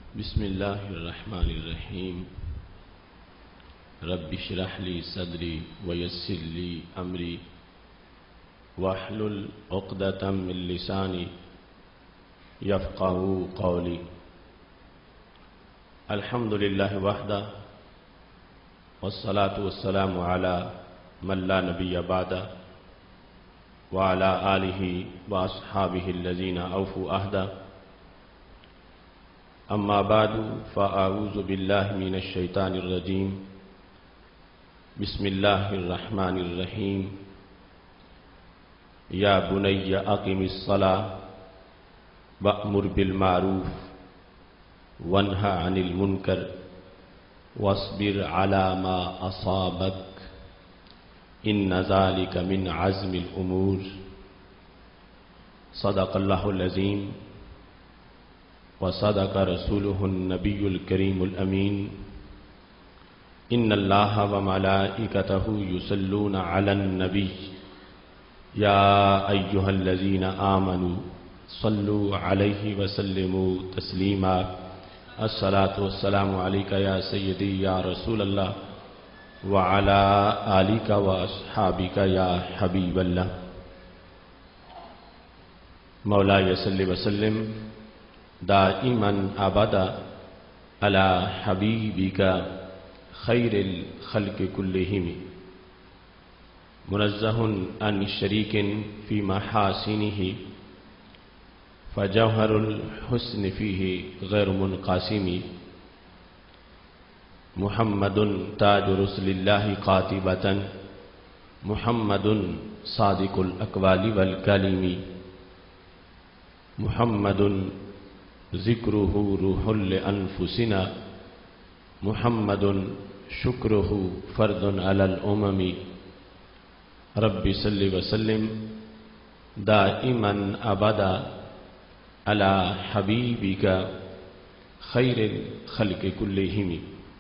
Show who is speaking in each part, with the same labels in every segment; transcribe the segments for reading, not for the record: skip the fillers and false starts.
Speaker 1: بسم اللہ الرحمن الرحیم رب اشرح لی صدری ویسر لی امری واحلل عقدۃ من لسانی یفقہوا قولی۔ الحمد للہ وحدہ والصلاة والسلام علی من لا نبی بعدہ وعلی آلہ واصحابہ الذین اوفوا عہدہ۔ اما بعد فاعوذ باللہ من الشیطان الرجیم بسم اللہ الرحمن الرحیم۔ یا بنی اقم الصلاۃ وأمر بالمعروف وانہی عن المنکر واصبر علی ما اصابک ان ذلک من عزم الامور۔ صدق اللہ العظیم وصدق رسولہ النبی الکریم الامین۔ ان اللہ وملائکتہ یصلون علی النبی یا ایہا الذین آمنوا صلوا علیہ وسلموا تسلیما۔ الصلاۃ والسلام علیک یا سیدی یا رسول اللہ وعلی آلک واصحابک یا حبیب اللہ۔ مولاي صل وسلم دائما ابدا علی حبیبک خیر الخلق کلہم منزہ عن شریک فی محاسنہ فجوہر الحسن فیہ غیر منقسم۔ محمد تاج رسل اللہ قاطبۃ محمد صادق الاقوال والکلم۔ محمد ذکرہ روح لانفسنا محمد شکرہ فرد علی الامم۔ رب صل وسلم دائما ابدا علی حبیبک خیر الخلق کلہم۔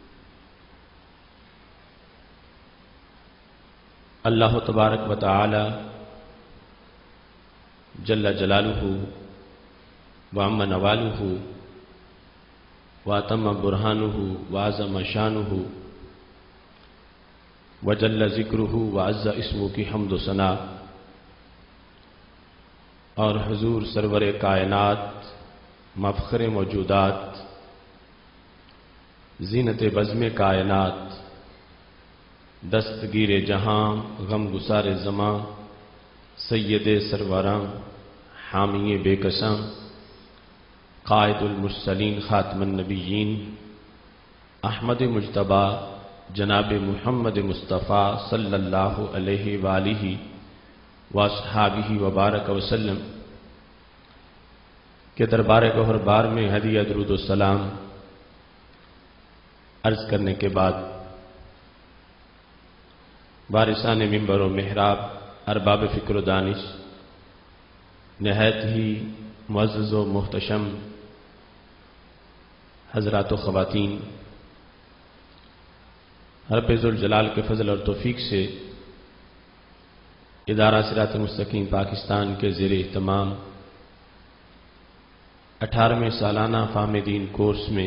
Speaker 1: اللہ تبارک و تعالی جل جلالہ وعم نوالہ واتم برہانہ وعظم شانہ وجل ذکرہ وعز اسمہ کی حمد و ثنا، اور حضور سرور کائنات مفخر موجودات زینت بزم کائنات دستگیر جہاں غم گسار زماں سید سروراں حامی بے کساں قائد المرسلین خاتم النبیین احمد مجتبیٰ جناب محمد مصطفیٰ صلی اللہ علیہ وآلہ واصحابہ وبارک وسلم کے دربار گوہر بار میں ہدیہ درود و سلام عرض کرنے کے بعد وارثان منبر و محراب، ارباب فکر و دانش، نہایت ہی معزز و محتشم حضرات و خواتین، رب ذوالجلال کے فضل اور توفیق سے ادارہ صراط مستقیم پاکستان کے زیر اہتمام 18ویں سالانہ فہم دین کورس میں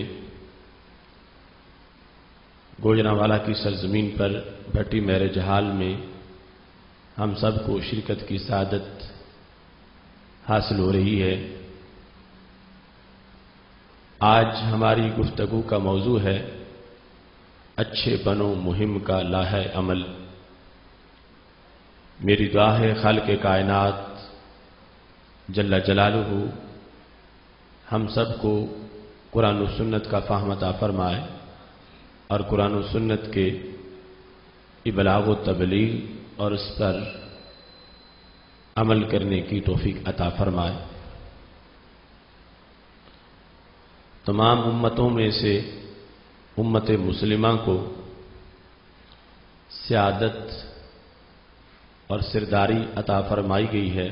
Speaker 1: گوجرانوالا کی سرزمین پر بھٹی میرج ہال میں ہم سب کو شرکت کی سعادت حاصل ہو رہی ہے۔ آج ہماری گفتگو کا موضوع ہے اچھے بنو مہم کا لاہے عمل۔ میری دعا ہے خالق کائنات جل جلالہ ہم سب کو قرآن و سنت کا فہم عطا فرمائے اور قرآن و سنت کے ابلاغ و تبلیغ اور اس پر عمل کرنے کی توفیق عطا فرمائے۔ تمام امتوں میں سے امت مسلمہ کو سعادت اور سرداری عطا فرمائی گئی ہے،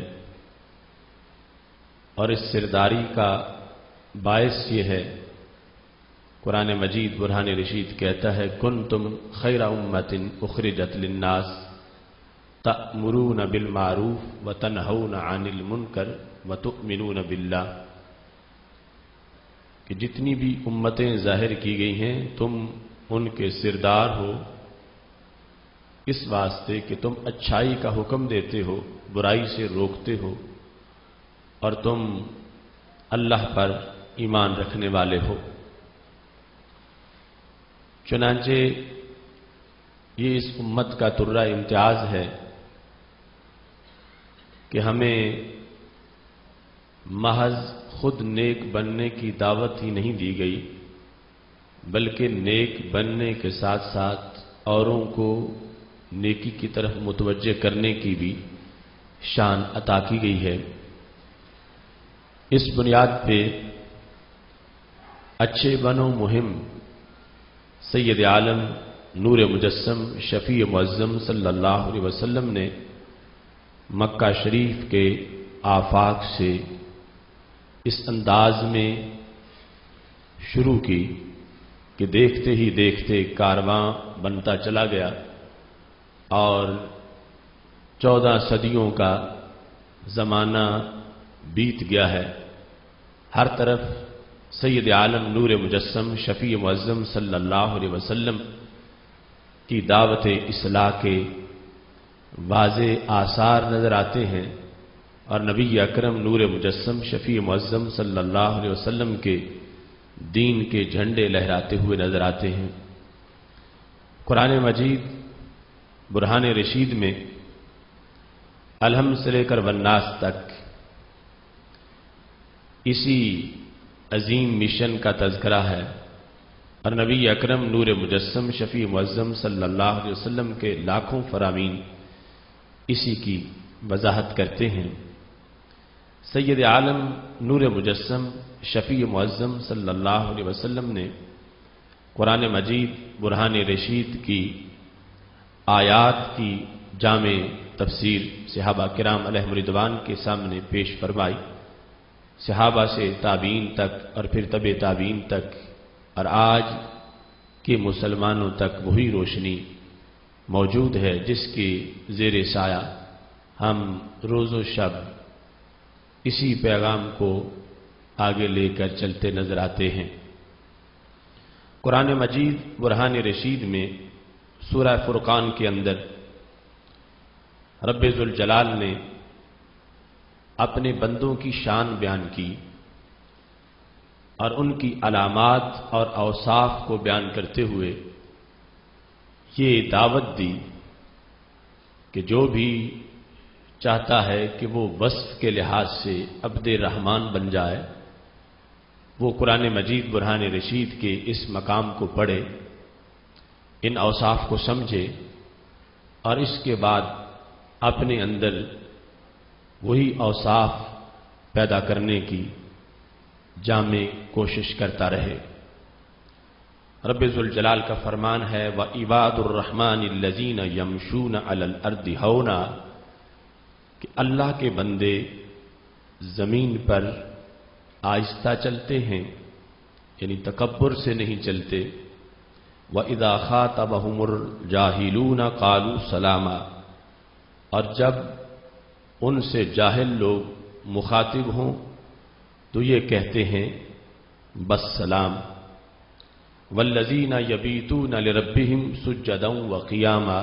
Speaker 1: اور اس سرداری کا باعث یہ ہے، قرآن مجید برہان رشید کہتا ہے کنتم خیر امت اخرجت للناس تأمرون بالمعروف وتنہون عن المنکر وتؤمنون باللہ، کہ جتنی بھی امتیں ظاہر کی گئی ہیں تم ان کے سردار ہو، اس واسطے کہ تم اچھائی کا حکم دیتے ہو، برائی سے روکتے ہو، اور تم اللہ پر ایمان رکھنے والے ہو۔ چنانچہ یہ اس امت کا ترہ امتیاز ہے کہ ہمیں محض خود نیک بننے کی دعوت ہی نہیں دی گئی، بلکہ نیک بننے کے ساتھ ساتھ اوروں کو نیکی کی طرف متوجہ کرنے کی بھی شان عطا کی گئی ہے۔ اس بنیاد پہ اچھے بنو مہم سید عالم نور مجسم شفیع معظم صلی اللہ علیہ وسلم نے مکہ شریف کے آفاق سے اس انداز میں شروع کی کہ دیکھتے ہی دیکھتے کارواں بنتا چلا گیا اور 14 صدیوں کا زمانہ بیت گیا ہے۔ ہر طرف سید عالم نور مجسم شفیع معظم صلی اللہ علیہ وسلم کی دعوت اصلاح کے واضح آثار نظر آتے ہیں، اور نبی اکرم نور مجسم شفیع معظم صلی اللہ علیہ وسلم کے دین کے جھنڈے لہراتے ہوئے نظر آتے ہیں۔ قرآن مجید برہان رشید میں الحمد سے لے کر والناس تک اسی عظیم مشن کا تذکرہ ہے، اور نبی اکرم نور مجسم شفیع معظم صلی اللہ علیہ وسلم کے لاکھوں فرامین اسی کی وضاحت کرتے ہیں۔ سید عالم نور مجسم شفیع معظم صلی اللہ علیہ وسلم نے قرآن مجید برہان رشید کی آیات کی جامع تفسیر صحابہ کرام علیہم رضوان کے سامنے پیش فرمائی۔ صحابہ سے تابعین تک اور پھر تبع تابعین تک اور آج کے مسلمانوں تک وہی روشنی موجود ہے جس کے زیر سایہ ہم روز و شب اسی پیغام کو آگے لے کر چلتے نظر آتے ہیں۔ قرآن مجید برہان رشید میں سورہ فرقان کے اندر رب ذوالجلال نے اپنے بندوں کی شان بیان کی اور ان کی علامات اور اوصاف کو بیان کرتے ہوئے یہ دعوت دی کہ جو بھی چاہتا ہے کہ وہ وصف کے لحاظ سے عبد رحمان بن جائے، وہ قرآن مجید برہان رشید کے اس مقام کو پڑھے، ان اوصاف کو سمجھے، اور اس کے بعد اپنے اندر وہی اوصاف پیدا کرنے کی جامع کوشش کرتا رہے۔ رب ذوالجلال کا فرمان ہے وَعِبَادُ الرَّحْمَنِ الَّذِينَ يَمْشُونَ عَلَى الْأَرْضِ هَوْنًا، کہ اللہ کے بندے زمین پر آہستہ چلتے ہیں، یعنی تکبر سے نہیں چلتے۔ وَإِذَا خَاطَبَهُمُ الْجَاهِلُونَ قَالُوا سَلَامًا، اور جب ان سے جاہل لوگ مخاطب ہوں تو یہ کہتے ہیں بس سلام۔ وَالَّذِينَ يَبِيتُونَ لِرَبِّهِمْ سُجَّدًا وَقِيَامًا،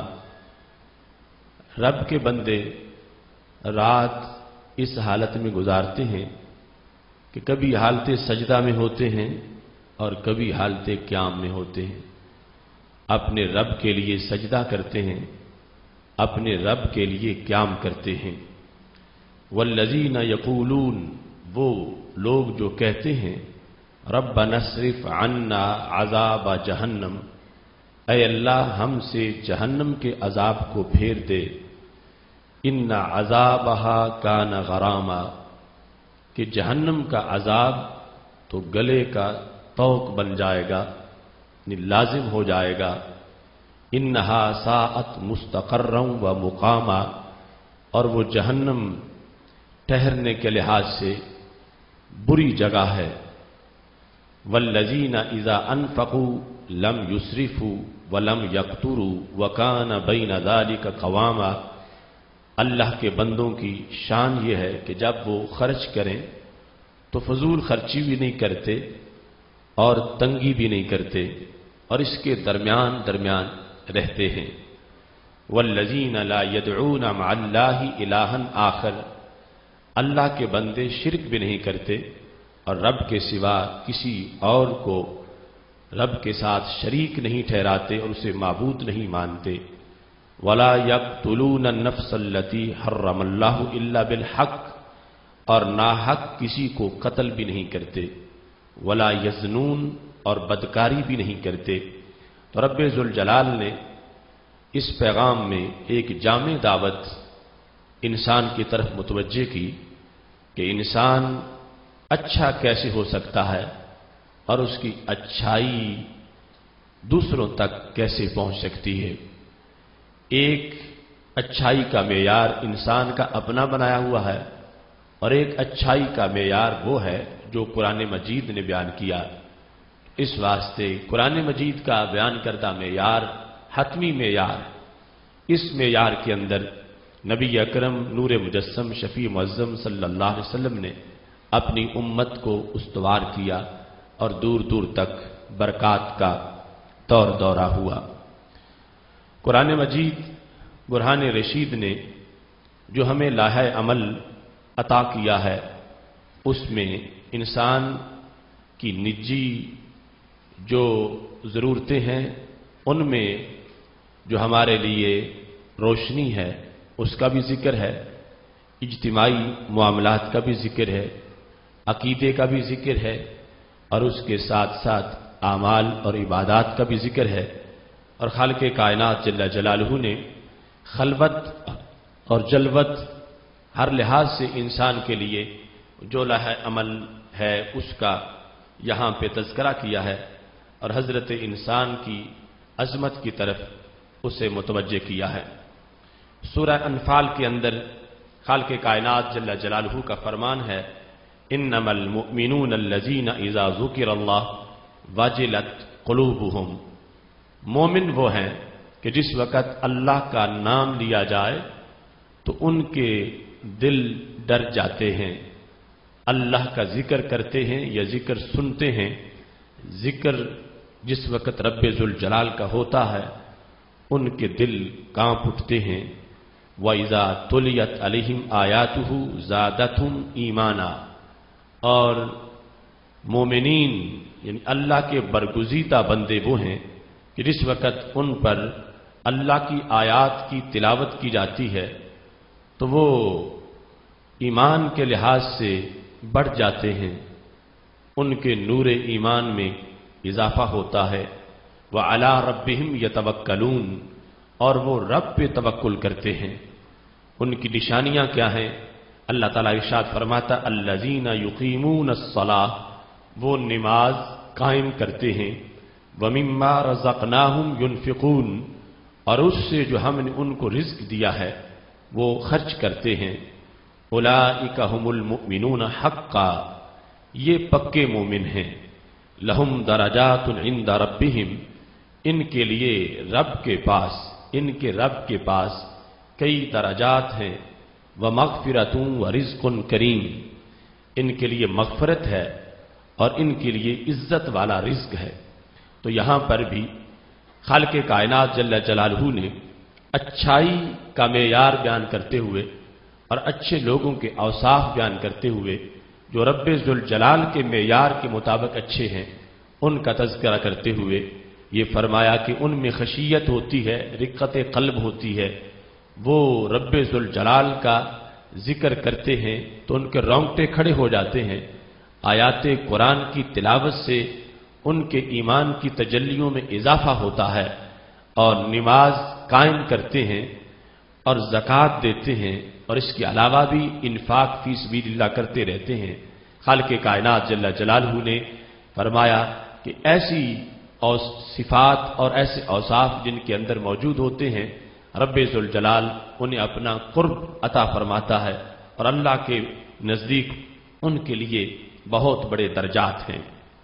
Speaker 1: رب کے بندے رات اس حالت میں گزارتے ہیں کہ کبھی حالت سجدہ میں ہوتے ہیں اور کبھی حالت قیام میں ہوتے ہیں، اپنے رب کے لیے سجدہ کرتے ہیں، اپنے رب کے لیے قیام کرتے ہیں۔ والذین یقولون، وہ لوگ جو کہتے ہیں ربنا اصرف عنا عذاب جہنم، اے اللہ ہم سے جہنم کے عذاب کو پھیر دے، ان عذابہا کان غراما، کہ جہنم کا عذاب تو گلے کا طوق بن جائے گا، یعنی لازم ہو جائے گا۔ انہا ساعت مستقرا و مقاما، اور وہ جہنم ٹھہرنے کے لحاظ سے بری جگہ ہے۔ والذین اذا انفقوا لم یسرفوا ولم یقتروا وکان بین ذلک قواما، اللہ کے بندوں کی شان یہ ہے کہ جب وہ خرچ کریں تو فضول خرچی بھی نہیں کرتے اور تنگی بھی نہیں کرتے اور اس کے درمیان درمیان رہتے ہیں۔ والذین لا يدعون مع اللہ الہا آخر، اللہ کے بندے شرک بھی نہیں کرتے اور رب کے سوا کسی اور کو رب کے ساتھ شریک نہیں ٹھہراتے اور اسے معبود نہیں مانتے۔ ولا یقتلون النفس التي حرم اللہ الا بالحق، اور ناحق کسی کو قتل بھی نہیں کرتے۔ ولا یزنون، اور بدکاری بھی نہیں کرتے۔ تو رب ذوالجلال نے اس پیغام میں ایک جامع دعوت انسان کی طرف متوجہ کی کہ انسان اچھا کیسے ہو سکتا ہے اور اس کی اچھائی دوسروں تک کیسے پہنچ سکتی ہے۔ ایک اچھائی کا معیار انسان کا اپنا بنایا ہوا ہے اور ایک اچھائی کا معیار وہ ہے جو قرآن مجید نے بیان کیا۔ اس واسطے قرآن مجید کا بیان کردہ معیار حتمی معیار، اس معیار کے اندر نبی اکرم نور مجسم شفیع معظم صلی اللہ علیہ وسلم نے اپنی امت کو استوار کیا اور دور دور تک برکات کا دور دورہ ہوا۔ قرآن مجید برہان رشید نے جو ہمیں لائحہ عمل عطا کیا ہے، اس میں انسان کی نجی جو ضرورتیں ہیں ان میں جو ہمارے لیے روشنی ہے اس کا بھی ذکر ہے، اجتماعی معاملات کا بھی ذکر ہے، عقیدے کا بھی ذکر ہے، اور اس کے ساتھ ساتھ اعمال اور عبادات کا بھی ذکر ہے۔ اور خالق کائنات جل جلالہ نے خلوت اور جلوت ہر لحاظ سے انسان کے لیے جو لائحہ عمل ہے اس کا یہاں پہ تذکرہ کیا ہے اور حضرت انسان کی عظمت کی طرف اسے متوجہ کیا ہے۔ سورہ انفال کے اندر خالق کائنات جل جلالہ کا فرمان ہے، انما المؤمنون الذین اذا ذکر اللہ وجلت قلوبہم، مومن وہ ہیں کہ جس وقت اللہ کا نام لیا جائے تو ان کے دل ڈر جاتے ہیں۔ اللہ کا ذکر کرتے ہیں یا ذکر سنتے ہیں، ذکر جس وقت رب ذوالجلال کا ہوتا ہے ان کے دل کانپ اٹھتے ہیں۔ وَإِذَا تُلِيَتْ عَلَيْهِمْ آيَاتُهُ زَادَتْهُمْ ایمانا، اور مومنین یعنی اللہ کے برگزیدہ بندے وہ ہیں کہ جس وقت ان پر اللہ کی آیات کی تلاوت کی جاتی ہے تو وہ ایمان کے لحاظ سے بڑھ جاتے ہیں، ان کے نور ایمان میں اضافہ ہوتا ہے۔ وَعَلَىٰ رَبِّهِمْ يَتَوَكَّلُونَ، اور وہ رب پہ توکل کرتے ہیں۔ ان کی نشانیاں کیا ہیں؟ اللہ تعالیٰ ارشاد فرماتا الذین یقیمون الصلاۃ، وہ نماز قائم کرتے ہیں، وَمِمَّا رَزَقْنَاهُمْ يُنْفِقُونَ، اور اس سے جو ہم نے ان کو رزق دیا ہے وہ خرچ کرتے ہیں۔ اولئک هم المؤمنون حقا، یہ پکے مومن ہیں۔ لہم درجات عند ربہم، ان کے لیے رب کے پاس، ان کے رب کے پاس کئی درجات ہیں۔ ومغفرۃ ورزق کریم، ان کے لیے مغفرت ہے اور ان کے لیے عزت والا رزق ہے۔ تو یہاں پر بھی خالق کائنات جل جلالہ نے اچھائی کا معیار بیان کرتے ہوئے اور اچھے لوگوں کے اوصاف بیان کرتے ہوئے جو رب ذوالجلال کے معیار کے مطابق اچھے ہیں ان کا تذکرہ کرتے ہوئے یہ فرمایا کہ ان میں خشیت ہوتی ہے، رقت قلب ہوتی ہے، وہ رب ذوالجلال کا ذکر کرتے ہیں تو ان کے رونگٹے کھڑے ہو جاتے ہیں۔ آیات قرآن کی تلاوت سے ان کے ایمان کی تجلیوں میں اضافہ ہوتا ہے اور نماز قائم کرتے ہیں اور زکوٰۃ دیتے ہیں اور اس کے علاوہ بھی انفاق فی سبیل اللہ کرتے رہتے ہیں۔ خالق کائنات جل جلالہ نے فرمایا کہ ایسی صفات اور ایسے اوصاف جن کے اندر موجود ہوتے ہیں رب ذوالجلال انہیں اپنا قرب عطا فرماتا ہے اور اللہ کے نزدیک ان کے لیے بہت بڑے درجات ہیں۔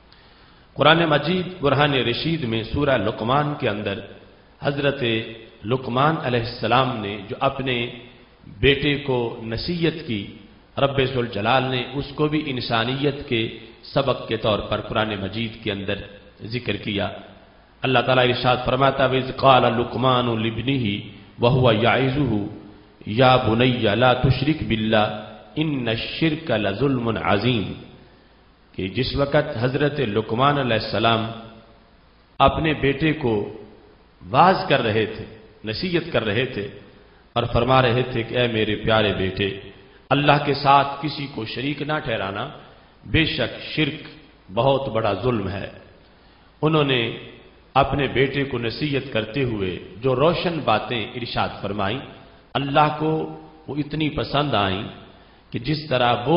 Speaker 1: قرآن مجید برہان رشید میں سورہ لقمان کے اندر حضرت لقمان علیہ السلام نے جو اپنے بیٹے کو نصیحت کی، رب ذوالجلال نے اس کو بھی انسانیت کے سبق کے طور پر قرآن مجید کے اندر ذکر کیا۔ اللہ تعالیٰ ارشاد فرماتا ہے وَإِذْ قَالَ لُقْمَانُ لِابْنِهِ وَهُوَ يَعِظُهُ يَا بُنَيَّ لَا تُشْرِكْ بِاللَّهِ إِنَّ الشِّرْكَ لَظُلْمٌ عَظِيمٌ، کہ جس وقت حضرت لقمان علیہ السلام اپنے بیٹے کو واعظ کر رہے تھے، نصیحت کر رہے تھے اور فرما رہے تھے کہ اے میرے پیارے بیٹے، اللہ کے ساتھ کسی کو شریک نہ ٹھہرانا، بے شک شرک بہت بڑا ظلم ہے۔ انہوں نے اپنے بیٹے کو نصیحت کرتے ہوئے جو روشن باتیں ارشاد فرمائیں، اللہ کو وہ اتنی پسند آئیں کہ جس طرح وہ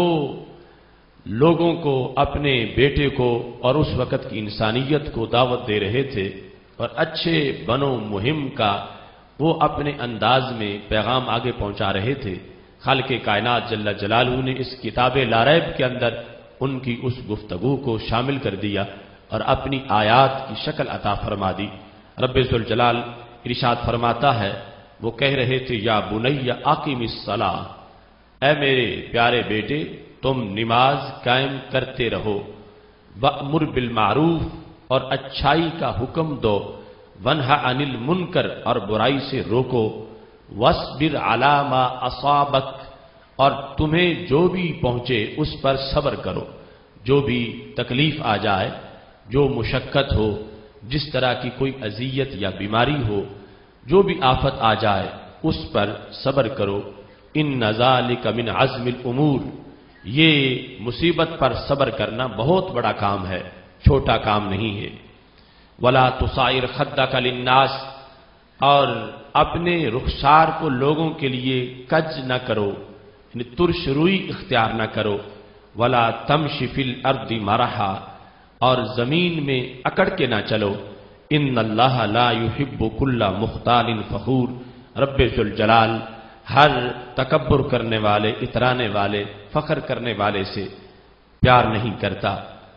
Speaker 1: لوگوں کو، اپنے بیٹے کو اور اس وقت کی انسانیت کو دعوت دے رہے تھے اور اچھے بنو مہم کا وہ اپنے انداز میں پیغام آگے پہنچا رہے تھے، خالق کائنات جل جلالہ نے اس کتاب لا ریب کے اندر ان کی اس گفتگو کو شامل کر دیا اور اپنی آیات کی شکل عطا فرما دی۔ رب ذوالجلال ارشاد فرماتا ہے، وہ کہہ رہے تھے یا بنی اقم الصلاۃ، اے میرے پیارے بیٹے تم نماز قائم کرتے رہو، وأمر بالمعروف اور اچھائی کا حکم دو، ونہا عن المنکر اور برائی سے روکو، واصبر علی ما اصابک اور تمہیں جو بھی پہنچے اس پر صبر کرو، جو بھی تکلیف آ جائے، جو مشقت ہو، جس طرح کی کوئی اذیت یا بیماری ہو، جو بھی آفت آ جائے اس پر صبر کرو، ان ذالک من عزم الامور، یہ مصیبت پر صبر کرنا بہت بڑا کام ہے، چھوٹا کام نہیں ہے۔ ولا تصائر خدک للناس اور اپنے رخسار کو لوگوں کے لیے کج نہ کرو، یعنی ترش روئی اختیار نہ کرو، ولا تمشی فی الارض مرحا اور زمین میں اکڑ کے نہ چلو، ان اللہ لا یحب کل مختال فخور، رب ذوالجلال ہر تکبر کرنے والے، اترانے والے، فخر کرنے والے سے پیار نہیں کرتا۔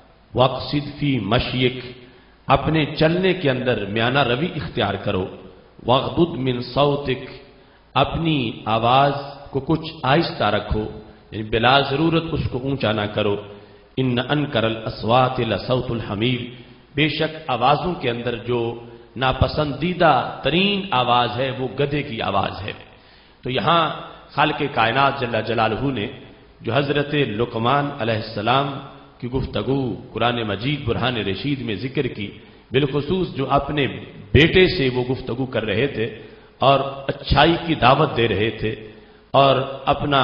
Speaker 1: واقصد فی مشیک اپنے چلنے کے اندر میانہ روی اختیار کرو، واغضض من صوتک اپنی آواز کو کچھ آہستہ رکھو، یعنی بلا ضرورت اس کو اونچا نہ کرو، ان انکر الاصوات لصوت الحمیر، بے شک آوازوں کے اندر جو ناپسندیدہ ترین آواز ہے وہ گدھے کی آواز ہے۔ تو یہاں خالق کائنات جل جلالہ نے جو حضرت لقمان علیہ السلام کی گفتگو قرآن مجید برہان رشید میں ذکر کی، بالخصوص جو اپنے بیٹے سے وہ گفتگو کر رہے تھے اور اچھائی کی دعوت دے رہے تھے اور اپنا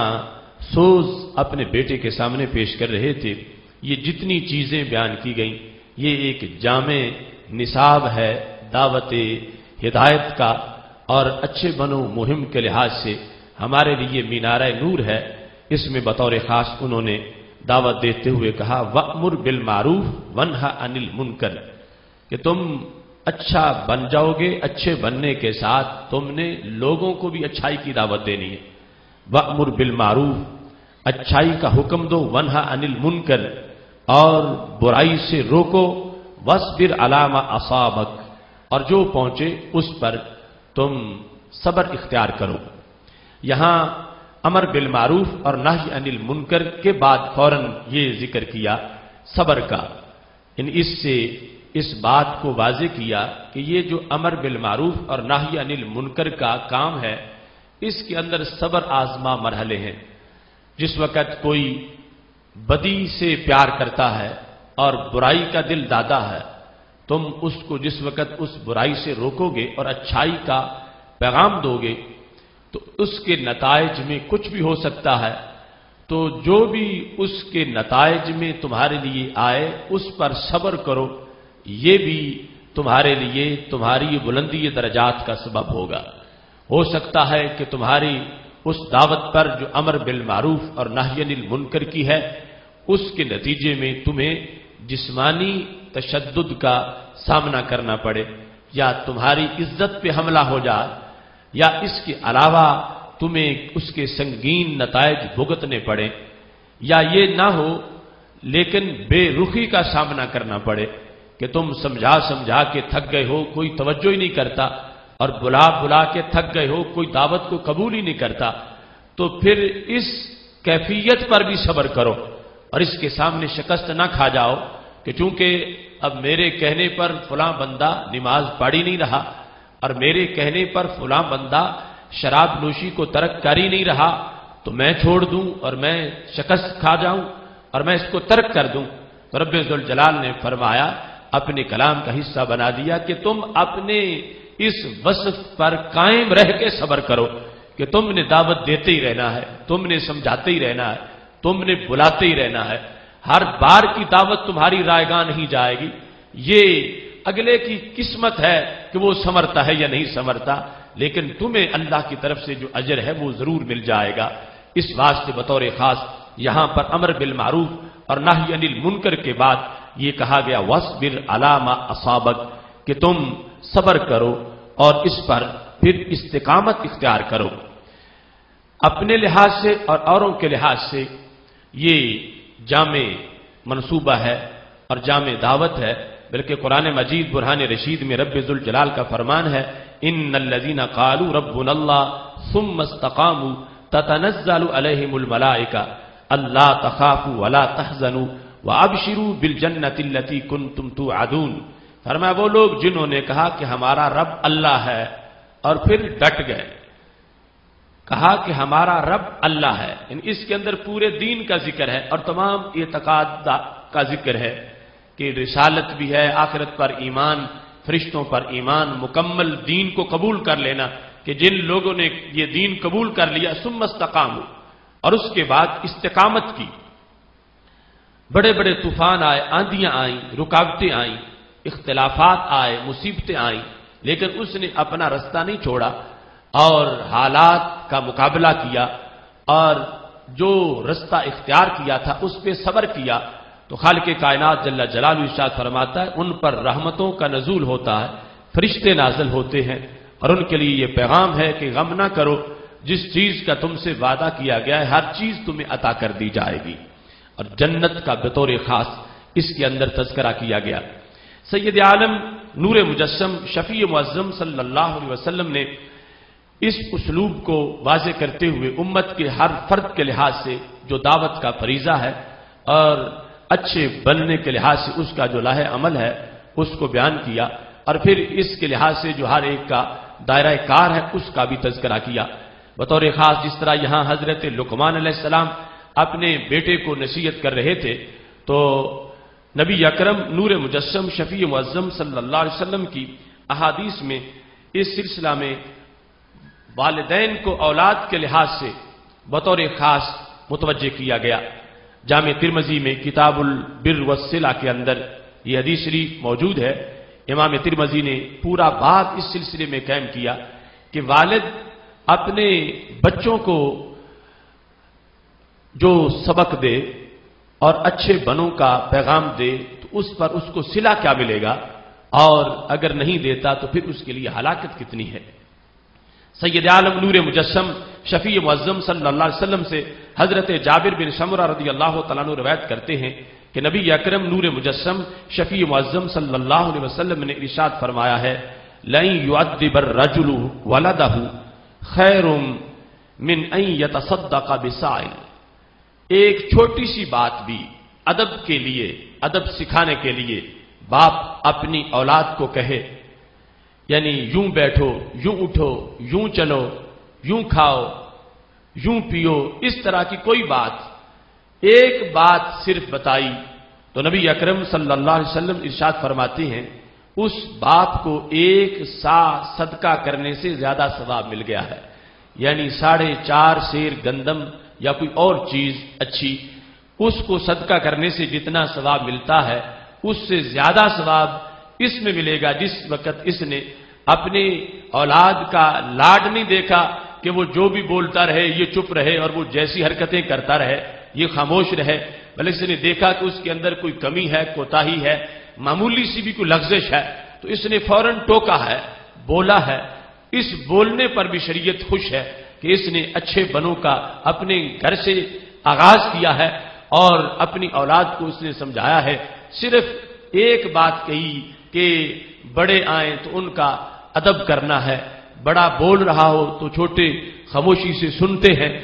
Speaker 1: سوز اپنے بیٹے کے سامنے پیش کر رہے تھے، یہ جتنی چیزیں بیان کی گئیں یہ ایک جامع نصاب ہے دعوت ہدایت کا، اور اچھے بنو مہم کے لحاظ سے ہمارے لیے مینارہ نور ہے۔ اس میں بطور خاص انہوں نے دعوت دیتے ہوئے کہا وَأْمُرْ بِالْمَعْرُوفِ وَانْهَ عَنِ الْمُنْكَرِ، کہ تم اچھا بن جاؤ گے، اچھے بننے کے ساتھ تم نے لوگوں کو بھی اچھائی کی دعوت دینی ہے۔ وَأْمُرْ بِالْمَعْرُوفِ اچھائی کا حکم دو، وَانْهَ عَنِ الْمُنْكَرِ اور برائی سے روکو، وَاصْبِرْ عَلَى مَا أَصَابَكَ اور جو پہنچے اس پر تم صبر اختیار کرو۔ یہاں امر بالمعروف اور نہی عن المنکر کے بعد فوراً یہ ذکر کیا صبر کا، یعنی اس سے اس بات کو واضح کیا کہ یہ جو امر بالمعروف اور نہی عن المنکر کا کام ہے اس کے اندر صبر آزما مرحلے ہیں۔ جس وقت کوئی بدی سے پیار کرتا ہے اور برائی کا دل دادا ہے، تم اس کو جس وقت اس برائی سے روکو گے اور اچھائی کا پیغام دو گے تو اس کے نتائج میں کچھ بھی ہو سکتا ہے، تو جو بھی اس کے نتائج میں تمہارے لیے آئے اس پر صبر کرو، یہ بھی تمہارے لیے تمہاری بلندی درجات کا سبب ہوگا۔ ہو سکتا ہے کہ تمہاری اس دعوت پر جو امر بالمعروف اور نہی عن المنکر کی ہے اس کے نتیجے میں تمہیں جسمانی تشدد کا سامنا کرنا پڑے، یا تمہاری عزت پہ حملہ ہو جائے، یا اس کے علاوہ تمہیں اس کے سنگین نتائج بھگتنے پڑے، یا یہ نہ ہو لیکن بے رخی کا سامنا کرنا پڑے کہ تم سمجھا کے تھک گئے ہو، کوئی توجہ ہی نہیں کرتا، اور بلا کے تھک گئے ہو، کوئی دعوت کو قبول ہی نہیں کرتا، تو پھر اس کیفیت پر بھی صبر کرو، اور اس کے سامنے شکست نہ کھا جاؤ کہ چونکہ اب میرے کہنے پر فلاں بندہ نماز پڑھ ہی نہیں رہا اور میرے کہنے پر فلاں بندہ شراب نوشی کو ترک کر ہی نہیں رہا تو میں چھوڑ دوں اور میں شکست کھا جاؤں اور میں اس کو ترک کر دوں. تو رب ذوالجلال نے فرمایا، اپنے کلام کا حصہ بنا دیا کہ تم اپنے اس وصف پر قائم رہ کے صبر کرو کہ تم نے دعوت دیتے ہی رہنا ہے، تم نے سمجھاتے ہی رہنا ہے، تم نے بلاتے ہی رہنا ہے. ہر بار کی دعوت تمہاری رائے گاہ نہیں جائے گی، یہ اگلے کی قسمت ہے کہ وہ سنورتا ہے یا نہیں سنورتا، لیکن تمہیں اللہ کی طرف سے جو اجر ہے وہ ضرور مل جائے گا. اس واسطے بطور خاص یہاں پر امر بالمعروف اور نہی عن المنکر کے بعد یہ کہا گیا وَاصْبِرْ عَلَىٰ مَا أَصَابَكَ کہ تم صبر کرو اور اس پر پھر استقامت اختیار کرو. اپنے لحاظ سے اور اوروں کے لحاظ سے یہ جامع منصوبہ ہے اور جامع دعوت ہے، بلکہ قرآن مجید برہان رشید میں رب ذوالجلال کا فرمان ہے ان الذین قالوا ربنا اللہ ثم استقاموا تتنزل علیہم الملائکہ الا تخافوا ولا تحزنوا وابشروا بالجنۃ التي کنتم توعدون. فرمایا وہ لوگ جنہوں نے کہا کہ ہمارا رب اللہ ہے اور پھر ڈٹ گئے، کہا کہ ہمارا رب اللہ ہے، اس کے اندر پورے دین کا ذکر ہے اور تمام اعتقاد کا ذکر ہے کہ رسالت بھی ہے، آخرت پر ایمان، فرشتوں پر ایمان، مکمل دین کو قبول کر لینا کہ جن لوگوں نے یہ دین قبول کر لیا ثم استقاموا اور اس کے بعد استقامت کی. بڑے بڑے طوفان آئے، آندیاں آئیں، رکاوٹیں آئیں، اختلافات آئے، مصیبتیں آئیں، لیکن اس نے اپنا رستہ نہیں چھوڑا اور حالات کا مقابلہ کیا اور جو رستہ اختیار کیا تھا اس پہ صبر کیا. تو خالق کائنات جل جلالہ ارشاد فرماتا ہے ان پر رحمتوں کا نزول ہوتا ہے، فرشتے نازل ہوتے ہیں اور ان کے لیے یہ پیغام ہے کہ غم نہ کرو، جس چیز کا تم سے وعدہ کیا گیا ہے ہر چیز تمہیں عطا کر دی جائے گی. اور جنت کا بطور خاص اس کے اندر تذکرہ کیا گیا. سید عالم نور مجسم شفیع معظم صلی اللہ علیہ وسلم نے اس اسلوب کو واضح کرتے ہوئے امت کے ہر فرد کے لحاظ سے جو دعوت کا فریضہ ہے اور اچھے بننے کے لحاظ سے اس کا جو لاہ عمل ہے اس کو بیان کیا اور پھر اس کے لحاظ سے جو ہر ایک کا دائرہ کار ہے اس کا بھی تذکرہ کیا. بطور خاص جس طرح یہاں حضرت لقمان علیہ السلام اپنے بیٹے کو نصیحت کر رہے تھے تو نبی اکرم نور مجسم شفیع معظم صلی اللہ علیہ وسلم کی احادیث میں اس سلسلہ میں والدین کو اولاد کے لحاظ سے بطور خاص متوجہ کیا گیا. جامع ترمذی میں کتاب البر والصلہ کے اندر یہ حدیث شریف موجود ہے. امام ترمذی نے پورا باب اس سلسلے میں قائم کیا کہ والد اپنے بچوں کو جو سبق دے اور اچھے بنوں کا پیغام دے تو اس پر اس کو صلہ کیا ملے گا اور اگر نہیں دیتا تو پھر اس کے لیے ہلاکت کتنی ہے. سید عالم نور مجسم شفیع معظم صلی اللہ علیہ وسلم سے حضرت جابر بن سمرہ رضی اللہ تعالیٰ عنہ روایت کرتے ہیں کہ نبی اکرم نور مجسم شفیع معظم صلی اللہ علیہ وسلم نے ارشاد فرمایا ہے لَن يُعَذِّبَ الرَّجُلُ وَلَدَهُ خَيْرٌ مِّنْ أَن يَتَصَدَّقَ بِسَاعٍ. ایک چھوٹی سی بات بھی ادب کے لیے، ادب سکھانے کے لیے باپ اپنی اولاد کو کہے، یعنی یوں بیٹھو، یوں اٹھو، یوں چلو، یوں کھاؤ، یوں پیو، اس طرح کی کوئی بات، ایک بات صرف بتائی تو نبی اکرم صلی اللہ علیہ وسلم ارشاد فرماتے ہیں اس باپ کو ایک سا صدقہ کرنے سے زیادہ ثواب مل گیا ہے. یعنی 4.5 سیر گندم یا کوئی اور چیز اچھی، اس کو صدقہ کرنے سے جتنا ثواب ملتا ہے اس سے زیادہ ثواب اس میں ملے گا جس وقت اس نے اپنی اولاد کا لاڈ نہیں دیکھا کہ وہ جو بھی بولتا رہے یہ چپ رہے اور وہ جیسی حرکتیں کرتا رہے یہ خاموش رہے، بلکہ اس نے دیکھا کہ اس کے اندر کوئی کمی ہے، کوتاہی ہے، معمولی سی بھی کوئی لغزش ہے تو اس نے فوراً ٹوکا ہے، بولا ہے. اس بولنے پر بھی شریعت خوش ہے کہ اس نے اچھے بنوں کا اپنے گھر سے آغاز کیا ہے اور اپنی اولاد کو اس نے سمجھایا ہے. صرف ایک بات کہی کہ بڑے آئیں تو ان کا ادب کرنا ہے، بڑا بول رہا ہو تو چھوٹے خاموشی سے سنتے ہیں.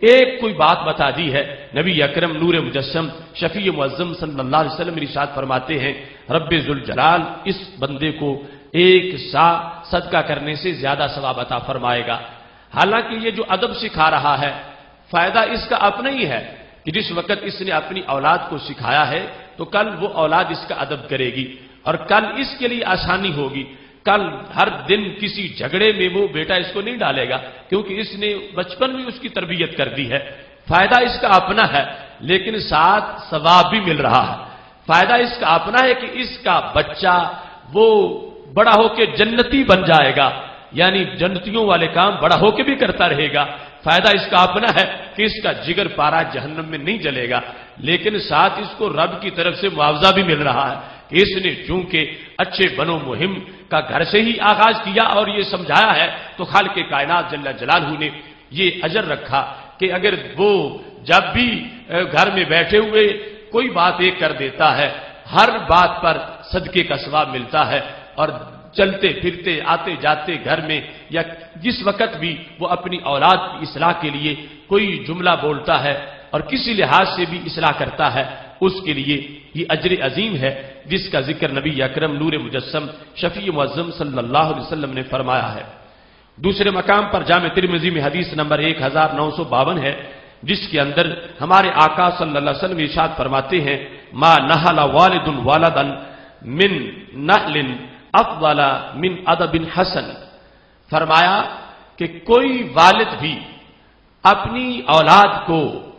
Speaker 1: ایک کوئی بات بتا دی ہے، نبی اکرم نور مجسم شفیع معظم صلی اللہ علیہ وسلم ارشاد فرماتے ہیں رب ذوالجلال اس بندے کو ایک سا صدقہ کرنے سے زیادہ ثواب عطا فرمائے گا۔ حالانکہ یہ جو ادب سکھا رہا ہے فائدہ اس کا اپنا ہی ہے کہ جس وقت اس نے اپنی اولاد کو سکھایا ہے تو کل وہ اولاد اس کا ادب کرے گی اور کل اس کے لیے آسانی ہوگی، کل ہر دن کسی جھگڑے میں وہ بیٹا اس کو نہیں ڈالے گا کیونکہ اس نے بچپن میں اس کی تربیت کر دی ہے۔ فائدہ اس کا اپنا ہے لیکن ساتھ ثواب بھی مل رہا ہے۔ فائدہ اس کا اپنا ہے کہ اس کا بچہ وہ بڑا ہو کے جنتی بن جائے گا، یعنی جنتیوں والے کام بڑا ہو کے بھی کرتا رہے گا۔ فائدہ اس کا اپنا ہے کہ اس کا جگر پارا جہنم میں نہیں جلے گا، لیکن ساتھ اس کو رب کی طرف سے معاوضہ بھی مل رہا ہے کہ اس نے چونکہ اچھے بنو مہم کا گھر سے ہی آغاز کیا اور یہ سمجھایا ہے تو خالق کائنات جل جلالہ نے یہ اجر رکھا کہ اگر وہ جب بھی گھر میں بیٹھے ہوئے کوئی بات ایک کر دیتا ہے ہر بات پر صدقے کا ثواب ملتا ہے، اور چلتے پھرتے آتے جاتے گھر میں یا جس وقت بھی وہ اپنی اولاد کی اصلاح کے لیے کوئی جملہ بولتا ہے اور کسی لحاظ سے بھی اصلاح کرتا ہے اس کے لیے یہ اجر عظیم ہے جس کا ذکر نبی اکرم نور مجسم شفیع معظم صلی اللہ علیہ وسلم نے فرمایا ہے۔ دوسرے مقام پر جامع ترمذی میں حدیث نمبر 1952 ہے جس کے اندر ہمارے آقا صلی اللہ علیہ وسلم ارشاد فرماتے ہیں ما نہل والد والدا من نہل افضل من ادب حسن، فرمایا کہ کوئی والد بھی اپنی اولاد کو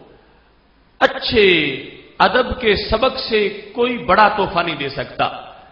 Speaker 1: اچھے ادب کے سبق سے کوئی بڑا تحفہ نہیں دے سکتا،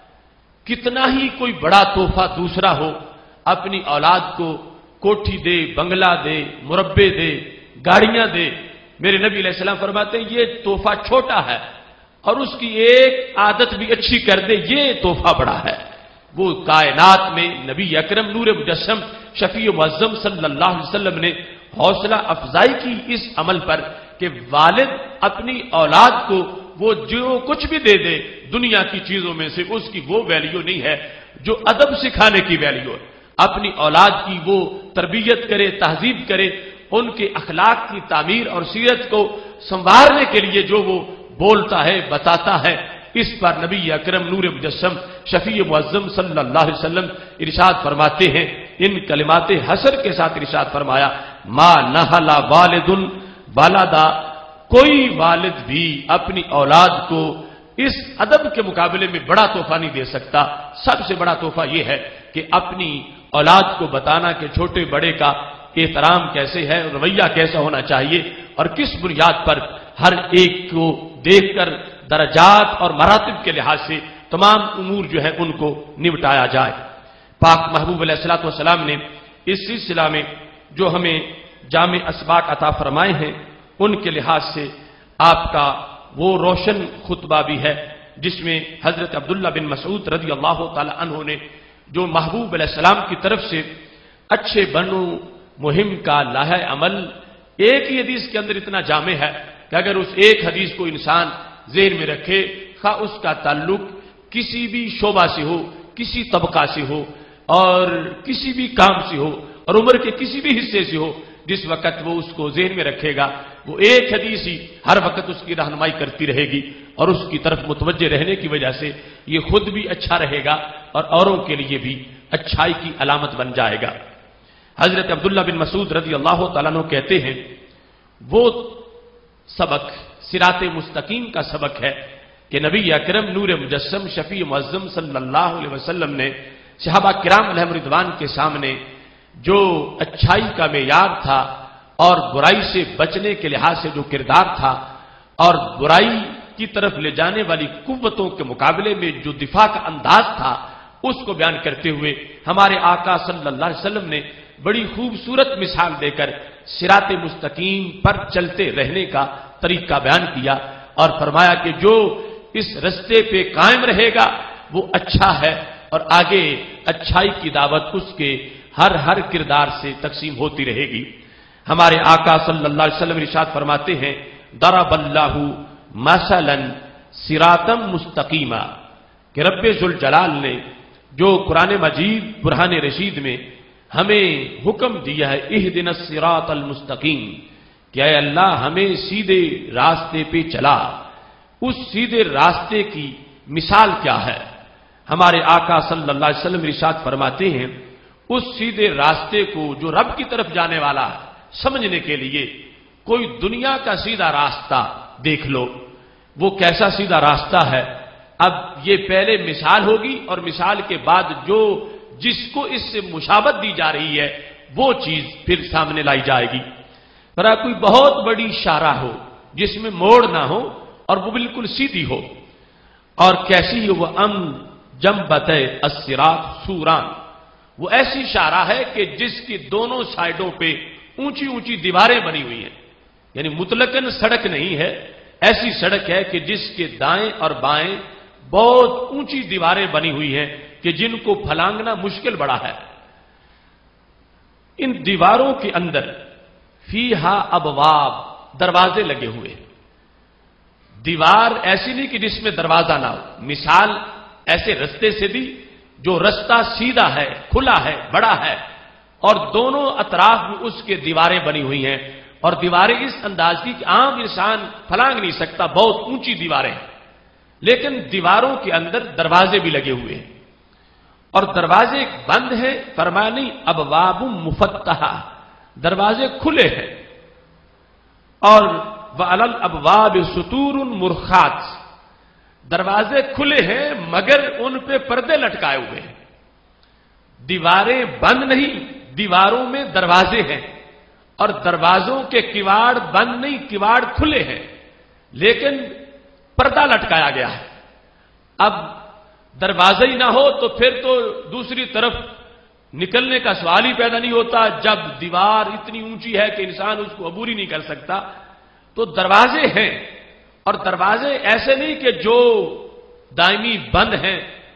Speaker 1: کتنا ہی کوئی بڑا تحفہ دوسرا ہو، اپنی اولاد کو کوٹھی دے، بنگلہ دے، مربے دے، گاڑیاں دے، میرے نبی علیہ السلام فرماتے ہیں یہ تحفہ چھوٹا ہے اور اس کی ایک عادت بھی اچھی کر دے یہ تحفہ بڑا ہے۔ وہ کائنات میں نبی اکرم نور مجسم شفیع معظم صلی اللہ علیہ وسلم نے حوصلہ افزائی کی اس عمل پر کہ والد اپنی اولاد کو وہ جو کچھ بھی دے دے دنیا کی چیزوں میں سے اس کی وہ ویلیو نہیں ہے جو ادب سکھانے کی ویلیو ہے۔ اپنی اولاد کی وہ تربیت کرے، تہذیب کرے، ان کے اخلاق کی تعمیر اور سیرت کو سنوارنے کے لیے جو وہ بولتا ہے بتاتا ہے، اس پر نبی اکرم نور مجسم شفیع معظم صلی اللہ علیہ وسلم ارشاد فرماتے ہیں ان کلمات حسر کے ساتھ ارشاد فرمایا ما نہلا والد والدا، کوئی والد بھی اپنی اولاد کو اس ادب کے مقابلے میں بڑا تحفہ نہیں دے سکتا۔ سب سے بڑا تحفہ یہ ہے کہ اپنی اولاد کو بتانا کہ چھوٹے بڑے کا احترام کیسے ہے، رویہ کیسا ہونا چاہیے اور کس بنیاد پر ہر ایک کو دیکھ کر درجات اور مراتب کے لحاظ سے تمام امور جو ہے ان کو نمٹایا جائے۔ پاک محبوب علیہ الصلوۃ والسلام نے اس سلسلہ میں جو ہمیں جامع اسباق عطا فرمائے ہیں ان کے لحاظ سے آپ کا وہ روشن خطبہ بھی ہے جس میں حضرت عبداللہ بن مسعود رضی اللہ تعالی عنہ نے جو محبوب علیہ السلام کی طرف سے اچھے بنو مہم کا لاہ عمل ایک ہی حدیث کے اندر اتنا جامع ہے کہ اگر اس ایک حدیث کو انسان ذہن میں رکھے، خواہ اس کا تعلق کسی بھی شعبہ سے ہو، کسی طبقہ سے ہو اور کسی بھی کام سے ہو اور عمر کے کسی بھی حصے سے ہو، جس وقت وہ اس کو ذہن میں رکھے گا وہ ایک حدیث ہی ہر وقت اس کی رہنمائی کرتی رہے گی اور اس کی طرف متوجہ رہنے کی وجہ سے یہ خود بھی اچھا رہے گا اور اوروں کے لیے بھی اچھائی کی علامت بن جائے گا۔ حضرت عبداللہ بن مسعود رضی اللہ تعالیٰ عنہ کہتے ہیں وہ سبق صراط مستقیم کا سبق ہے کہ نبی اکرم نور مجسم شفیع معظم صلی اللہ علیہ وسلم نے صحابہ کرام علیہم رضوان کے سامنے جو اچھائی کا معیار تھا اور برائی سے بچنے کے لحاظ سے جو کردار تھا اور برائی کی طرف لے جانے والی قوتوں کے مقابلے میں جو دفاع کا انداز تھا اس کو بیان کرتے ہوئے ہمارے آقا صلی اللہ علیہ وسلم نے بڑی خوبصورت مثال دے کر صراط مستقیم پر چلتے رہنے کا طریقہ بیان کیا اور فرمایا کہ جو اس رستے پہ قائم رہے گا وہ اچھا ہے اور آگے اچھائی کی دعوت اس کے ہر کردار سے تقسیم ہوتی رہے گی۔ ہمارے آقا صلی اللہ علیہ وسلم ارشاد فرماتے ہیں ضرب اللہ مثلا صراطا مستقیما، کہ رب ذوالجلال نے جو قرآن مجید برہان رشید میں ہمیں حکم دیا ہے اہدنا الصراط المستقیم، کہ اے اللہ ہمیں سیدھے راستے پہ چلا. اس سیدھے راستے کی مثال کیا ہے؟ ہمارے آقا صلی اللہ علیہ وسلم ارشاد فرماتے ہیں اس سیدھے راستے کو جو رب کی طرف جانے والا ہے سمجھنے کے لیے کوئی دنیا کا سیدھا راستہ دیکھ لو. وہ کیسا سیدھا راستہ ہے؟ اب یہ پہلے مثال ہوگی اور مثال کے بعد جس کو اس سے مشابہت دی جا رہی ہے وہ چیز پھر سامنے لائی جائے گی. پر کوئی بہت بڑی شاہراہ ہو جس میں موڑ نہ ہو اور وہ بالکل سیدھی ہو. اور کیسی ہو وہ؟ جنبت الصراط سوران، وہ ایسی شاہراہ ہے کہ جس کی دونوں سائڈوں پہ اونچی اونچی دیواریں بنی ہوئی ہیں. یعنی مطلقاً سڑک نہیں ہے، ایسی سڑک ہے کہ جس کے دائیں اور بائیں بہت اونچی دیواریں بنی ہوئی ہیں کہ جن کو پھلانگنا مشکل بڑا ہے. ان دیواروں کے اندر فیہا ابواب، دروازے لگے ہوئے. دیوار ایسی نہیں کہ جس میں دروازہ نہ ہو. مثال ایسے رستے سے دی جو رستہ سیدھا ہے، کھلا ہے، بڑا ہے اور دونوں اطراف میں اس کے دیواریں بنی ہوئی ہیں. اور دیواریں اس انداز کی کہ عام انسان پھلانگ نہیں سکتا، بہت اونچی دیواریں. لیکن دیواروں کے اندر دروازے بھی لگے ہوئے ہیں اور دروازے بند ہیں. فرمایا نہیں ابواب مفتحہ، دروازے کھلے ہیں. اور وعلی الابواب سطور مرخات، دروازے کھلے ہیں مگر ان پہ پردے لٹکائے ہوئے ہیں. دیواریں بند نہیں، دیواروں میں دروازے ہیں اور دروازوں کے کواڑ بند نہیں، کواڑ کھلے ہیں لیکن پردہ لٹکایا گیا ہے. اب دروازہ ہی نہ ہو تو پھر تو دوسری طرف نکلنے کا سوال ہی پیدا نہیں ہوتا. جب دیوار اتنی اونچی ہے کہ انسان اس کو عبور ہی نہیں کر سکتا. تو دروازے ہیں اور دروازے ایسے نہیں کہ جو دائمی بند ہیں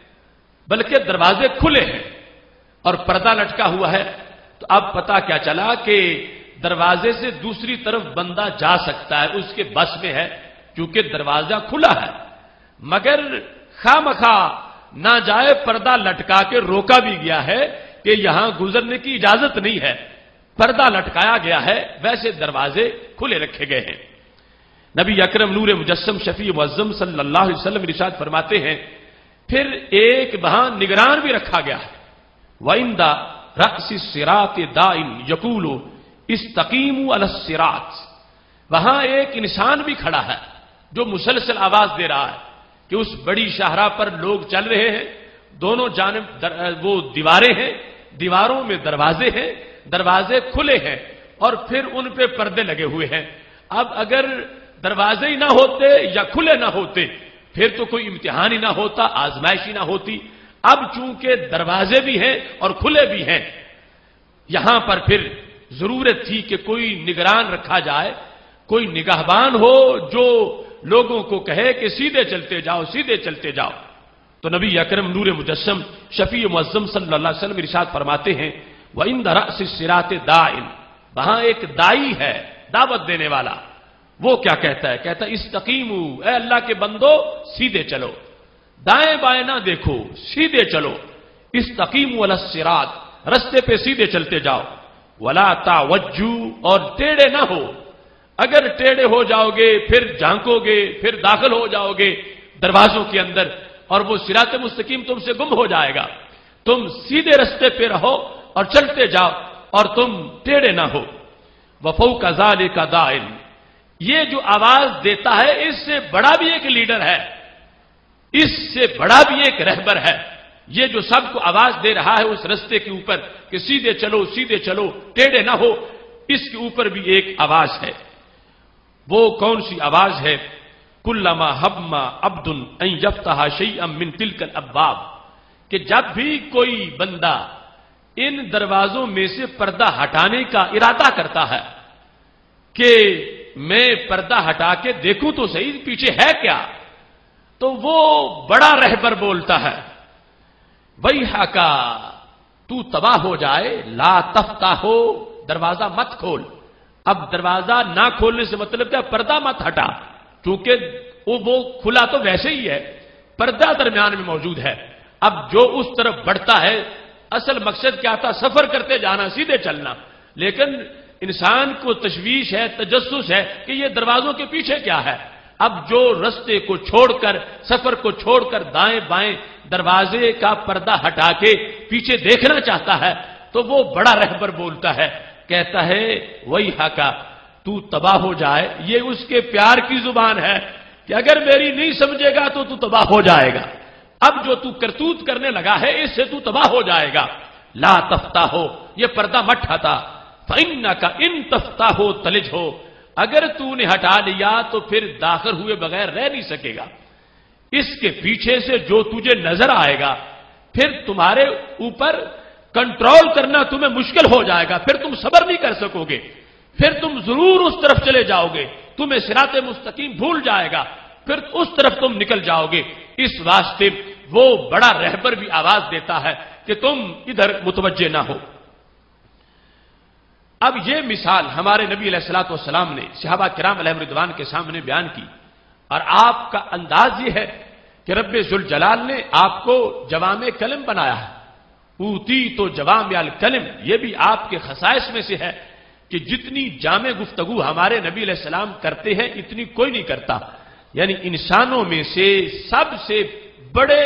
Speaker 1: بلکہ دروازے کھلے ہیں اور پردہ لٹکا ہوا ہے. تو اب پتہ کیا چلا کہ دروازے سے دوسری طرف بندہ جا سکتا ہے، اس کے بس میں ہے کیونکہ دروازہ کھلا ہے. مگر خامخواہ نہ جائے، پردہ لٹکا کے روکا بھی گیا ہے کہ یہاں گزرنے کی اجازت نہیں ہے، پردہ لٹکایا گیا ہے. ویسے دروازے کھلے رکھے گئے ہیں. نبی اکرم نور مجسم شفیع معظم صلی اللہ علیہ وسلم ارشاد فرماتے ہیں پھر ایک وہاں نگران بھی رکھا گیا ہے. وَعِنْدَ رَأْسِ الصِّرَاطِ دَاعٍ يَقُولُ اسْتَقِیمُوا عَلَى الصِّرَاطِ، وہاں ایک انسان بھی کھڑا ہے جو مسلسل آواز دے رہا ہے کہ اس بڑی شاہراہ پر لوگ چل رہے ہیں. دونوں جانب وہ دیواریں ہیں، دیواروں میں دروازے ہیں، دروازے کھلے ہیں اور پھر ان پہ پردے لگے ہوئے ہیں. اب اگر دروازے ہی نہ ہوتے یا کھلے نہ ہوتے پھر تو کوئی امتحان ہی نہ ہوتا، آزمائش ہی نہ ہوتی. اب چونکہ دروازے بھی ہیں اور کھلے بھی ہیں، یہاں پر پھر ضرورت تھی کہ کوئی نگران رکھا جائے، کوئی نگہبان ہو جو لوگوں کو کہے کہ سیدھے چلتے جاؤ، سیدھے چلتے جاؤ. تو نبی اکرم نور مجسم شفیع معظم صلی اللہ علیہ وسلم ارشاد فرماتے ہیں وَعِنْدَ رَأْسِ الصِّرَاطِ دَاعٍ، وہاں ایک دائی ہے، دعوت دینے والا. وہ کیا کہتا ہے؟ کہتا ہے استقیموا، اے اللہ کے بندو سیدھے چلو، دائیں بائیں نہ دیکھو، سیدھے چلو. استقیموا علی الصراط، رستے پہ سیدھے چلتے جاؤ. ولا تعوجوا، اور ٹیڑے نہ ہو. اگر ٹیڑے ہو جاؤ گے پھر جھانکو گے، پھر داخل ہو جاؤ گے دروازوں کے اندر اور وہ صراط مستقیم تم سے گم ہو جائے گا. تم سیدھے رستے پہ رہو اور چلتے جاؤ اور تم ٹیڑے نہ ہو. وفوق ذلک داعٍ، یہ جو آواز دیتا ہے اس سے بڑا بھی ایک لیڈر ہے، اس سے بڑا بھی ایک رہبر ہے. یہ جو سب کو آواز دے رہا ہے اس رستے کے اوپر کہ سیدھے چلو، سیدھے چلو، ٹیڑے نہ ہو، اس کے اوپر بھی ایک آواز ہے. وہ کون سی آواز ہے؟ کلما ہم عبد ان یفتح شیئا من تلک الابواب، کہ جب بھی کوئی بندہ ان دروازوں میں سے پردہ ہٹانے کا ارادہ کرتا ہے کہ میں پردہ ہٹا کے دیکھوں تو صحیح پیچھے ہے کیا، تو وہ بڑا رہبر بولتا ہے وَيْحَكَ، تو تباہ ہو جائے، لا تفتح، دروازہ مت کھول. اب دروازہ نہ کھولنے سے مطلب کیا؟ پردہ مت ہٹا، کیونکہ وہ کھلا تو ویسے ہی ہے، پردہ درمیان میں موجود ہے. اب جو اس طرف بڑھتا ہے، اصل مقصد کیا تھا؟ سفر کرتے جانا، سیدھے چلنا. لیکن انسان کو تشویش ہے، تجسس ہے کہ یہ دروازوں کے پیچھے کیا ہے۔ اب جو رستے کو چھوڑ کر، سفر کو چھوڑ کر دائیں بائیں دروازے کا پردہ ہٹا کے پیچھے دیکھنا چاہتا ہے تو وہ بڑا رہبر بولتا ہے، کہتا ہے وہی ہاکا تو تباہ ہو جائے۔ یہ اس کے پیار کی زبان ہے کہ اگر میری نہیں سمجھے گا تو تباہ ہو جائے گا، اب جو تو کرتوت کرنے لگا ہے اس سے تو تباہ ہو جائے گا۔ لا تفتح ہو، یہ پردہ مت ہٹا، فإنک ان تفتح ہو تلج ہو، اگر تو نے ہٹا لیا تو پھر داخل ہوئے بغیر رہ نہیں سکے گا۔ اس کے پیچھے سے جو تجھے نظر آئے گا پھر تمہارے اوپر کنٹرول کرنا تمہیں مشکل ہو جائے گا، پھر تم صبر نہیں کر سکو گے، پھر تم ضرور اس طرف چلے جاؤ گے، تمہیں صراط مستقیم بھول جائے گا، پھر اس طرف تم نکل جاؤ گے۔ اس واسطے وہ بڑا رہبر بھی آواز دیتا ہے کہ تم ادھر متوجہ نہ ہو۔ اب یہ مثال ہمارے نبی علیہ الصلوۃ والسلام نے صحابہ کرام علیہم رضوان کے سامنے بیان کی، اور آپ کا انداز یہ ہے کہ رب ذوالجلال نے آپ کو جوامع کلم بنایا ہے۔ اوتی تو جوامع الکلم، یہ بھی آپ کے خصائص میں سے ہے کہ جتنی جامع گفتگو ہمارے نبی علیہ السلام کرتے ہیں اتنی کوئی نہیں کرتا، یعنی انسانوں میں سے سب سے بڑے،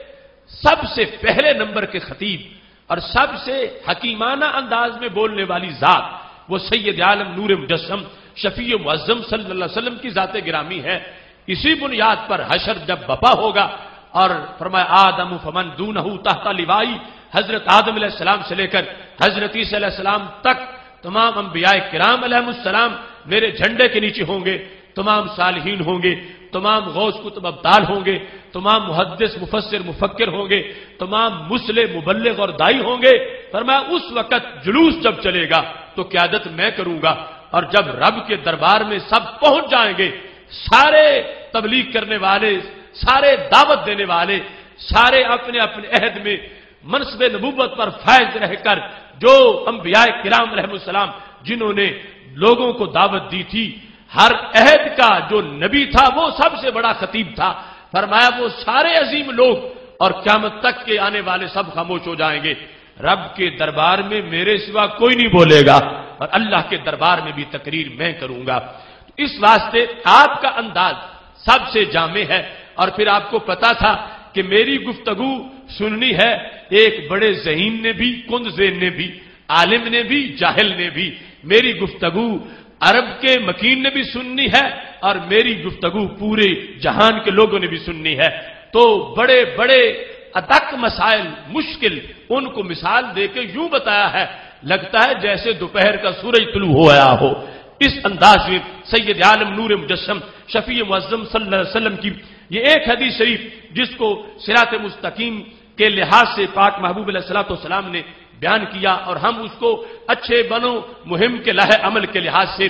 Speaker 1: سب سے پہلے نمبر کے خطیب اور سب سے حکیمانہ انداز میں بولنے والی ذات وہ سید عالم نور مجسم شفیع معظم صلی اللہ علیہ وسلم کی ذات گرامی ہے۔ اسی بنیاد پر حشر جب بپا ہوگا اور فرمایا آدم فمن دونہ تحت لوائی، حضرت آدم علیہ السلام سے لے کر حضرت عیسیٰ علیہ السلام تک تمام انبیاء کرام علیہم السلام میرے جھنڈے کے نیچے ہوں گے، تمام صالحین ہوں گے، تمام غوث کتب ابدال ہوں گے، تمام محدث مفسر مفکر ہوں گے، تمام مسلم مبلغ اور دائی ہوں گے۔ فرمایا اس وقت جلوس جب چلے گا تو قیادت میں کروں گا، اور جب رب کے دربار میں سب پہنچ جائیں گے، سارے تبلیغ کرنے والے، سارے دعوت دینے والے، سارے اپنے اپنے عہد میں منصب نبوت پر فائز رہ کر جو انبیاء کرام علیہ السلام جنہوں نے لوگوں کو دعوت دی تھی، ہر عہد کا جو نبی تھا وہ سب سے بڑا خطیب تھا، فرمایا وہ سارے عظیم لوگ اور قیامت تک کے آنے والے سب خاموش ہو جائیں گے، رب کے دربار میں میرے سوا کوئی نہیں بولے گا، اور اللہ کے دربار میں بھی تقریر میں کروں گا۔ اس واسطے آپ کا انداز سب سے جامع ہے، اور پھر آپ کو پتا تھا کہ میری گفتگو سننی ہے ایک بڑے ذہین نے بھی، کند ذہن نے بھی، عالم نے بھی، جاہل نے بھی، میری گفتگو عرب کے مکین نے بھی سننی ہے، اور میری گفتگو پورے جہان کے لوگوں نے بھی سننی ہے۔ تو بڑے بڑے ادق مسائل مشکل ان کو مثال دے کے یوں بتایا ہے لگتا ہے جیسے دوپہر کا سورج طلوع ہو آیا ہو۔ اس انداز میں سید عالم نور مجسم شفیع معظم صلی اللہ علیہ وسلم کی یہ ایک حدیث شریف جس کو صراط مستقیم کے لحاظ سے پاک محبوب علیہ الصلوۃ والسلام نے بیان کیا، اور ہم اس کو اچھے بنو مہم کے لائحہ عمل کے لحاظ سے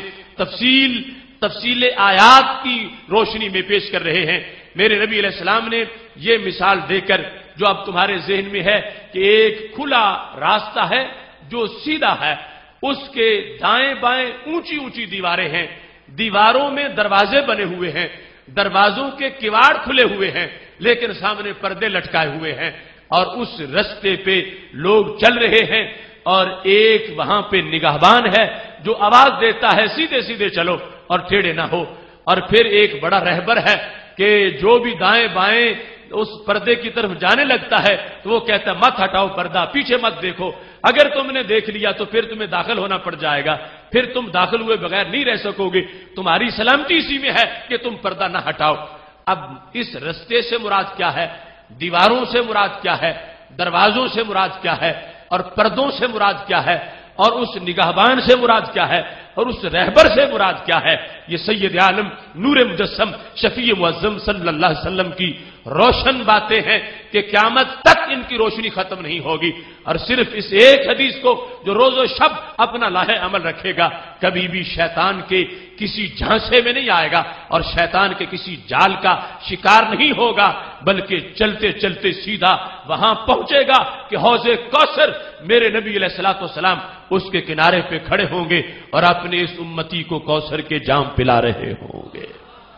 Speaker 1: تفصیل آیات کی روشنی میں پیش کر رہے ہیں۔ میرے نبی علیہ السلام نے یہ مثال دے کر جو اب تمہارے ذہن میں ہے کہ ایک کھلا راستہ ہے جو سیدھا ہے، اس کے دائیں بائیں اونچی اونچی دیواریں ہیں، دیواروں میں دروازے بنے ہوئے ہیں، دروازوں کے کواڑ کھلے ہوئے ہیں، لیکن سامنے پردے لٹکائے ہوئے ہیں، اور اس رستے پہ لوگ چل رہے ہیں، اور ایک وہاں پہ نگہبان ہے جو آواز دیتا ہے سیدھے سیدھے چلو اور ٹیڑھے نہ ہو، اور پھر ایک بڑا رہبر ہے کہ جو بھی دائیں بائیں اس پردے کی طرف جانے لگتا ہے تو وہ کہتا ہے مت ہٹاؤ پردہ، پیچھے مت دیکھو، اگر تم نے دیکھ لیا تو پھر تمہیں داخل ہونا پڑ جائے گا، پھر تم داخل ہوئے بغیر نہیں رہ سکو گے، تمہاری سلامتی اسی میں ہے کہ تم پردہ نہ ہٹاؤ۔ اب اس رستے سے مراد کیا ہے، دیواروں سے مراد کیا ہے، دروازوں سے مراد کیا ہے، اور پردوں سے مراد کیا ہے، اور اس نگہبان سے مراد کیا ہے، اور اس رہبر سے مراد کیا ہے، یہ سید عالم نور مجسم شفیع معظم صلی اللہ علیہ وسلم کی روشن باتیں ہیں کہ قیامت تک ان کی روشنی ختم نہیں ہوگی، اور صرف اس ایک حدیث کو جو روز و شب اپنا لاہے عمل رکھے گا کبھی بھی شیطان کے کسی جھانسے میں نہیں آئے گا اور شیطان کے کسی جال کا شکار نہیں ہوگا، بلکہ چلتے چلتے سیدھا وہاں پہنچے گا کہ حوض کوثر میرے نبی علیہ الصلوۃ والسلام اس کے کنارے پہ کھڑے ہوں گے اور اپنے اس امتی کو کوثر کے جام پلا رہے ہوں گے۔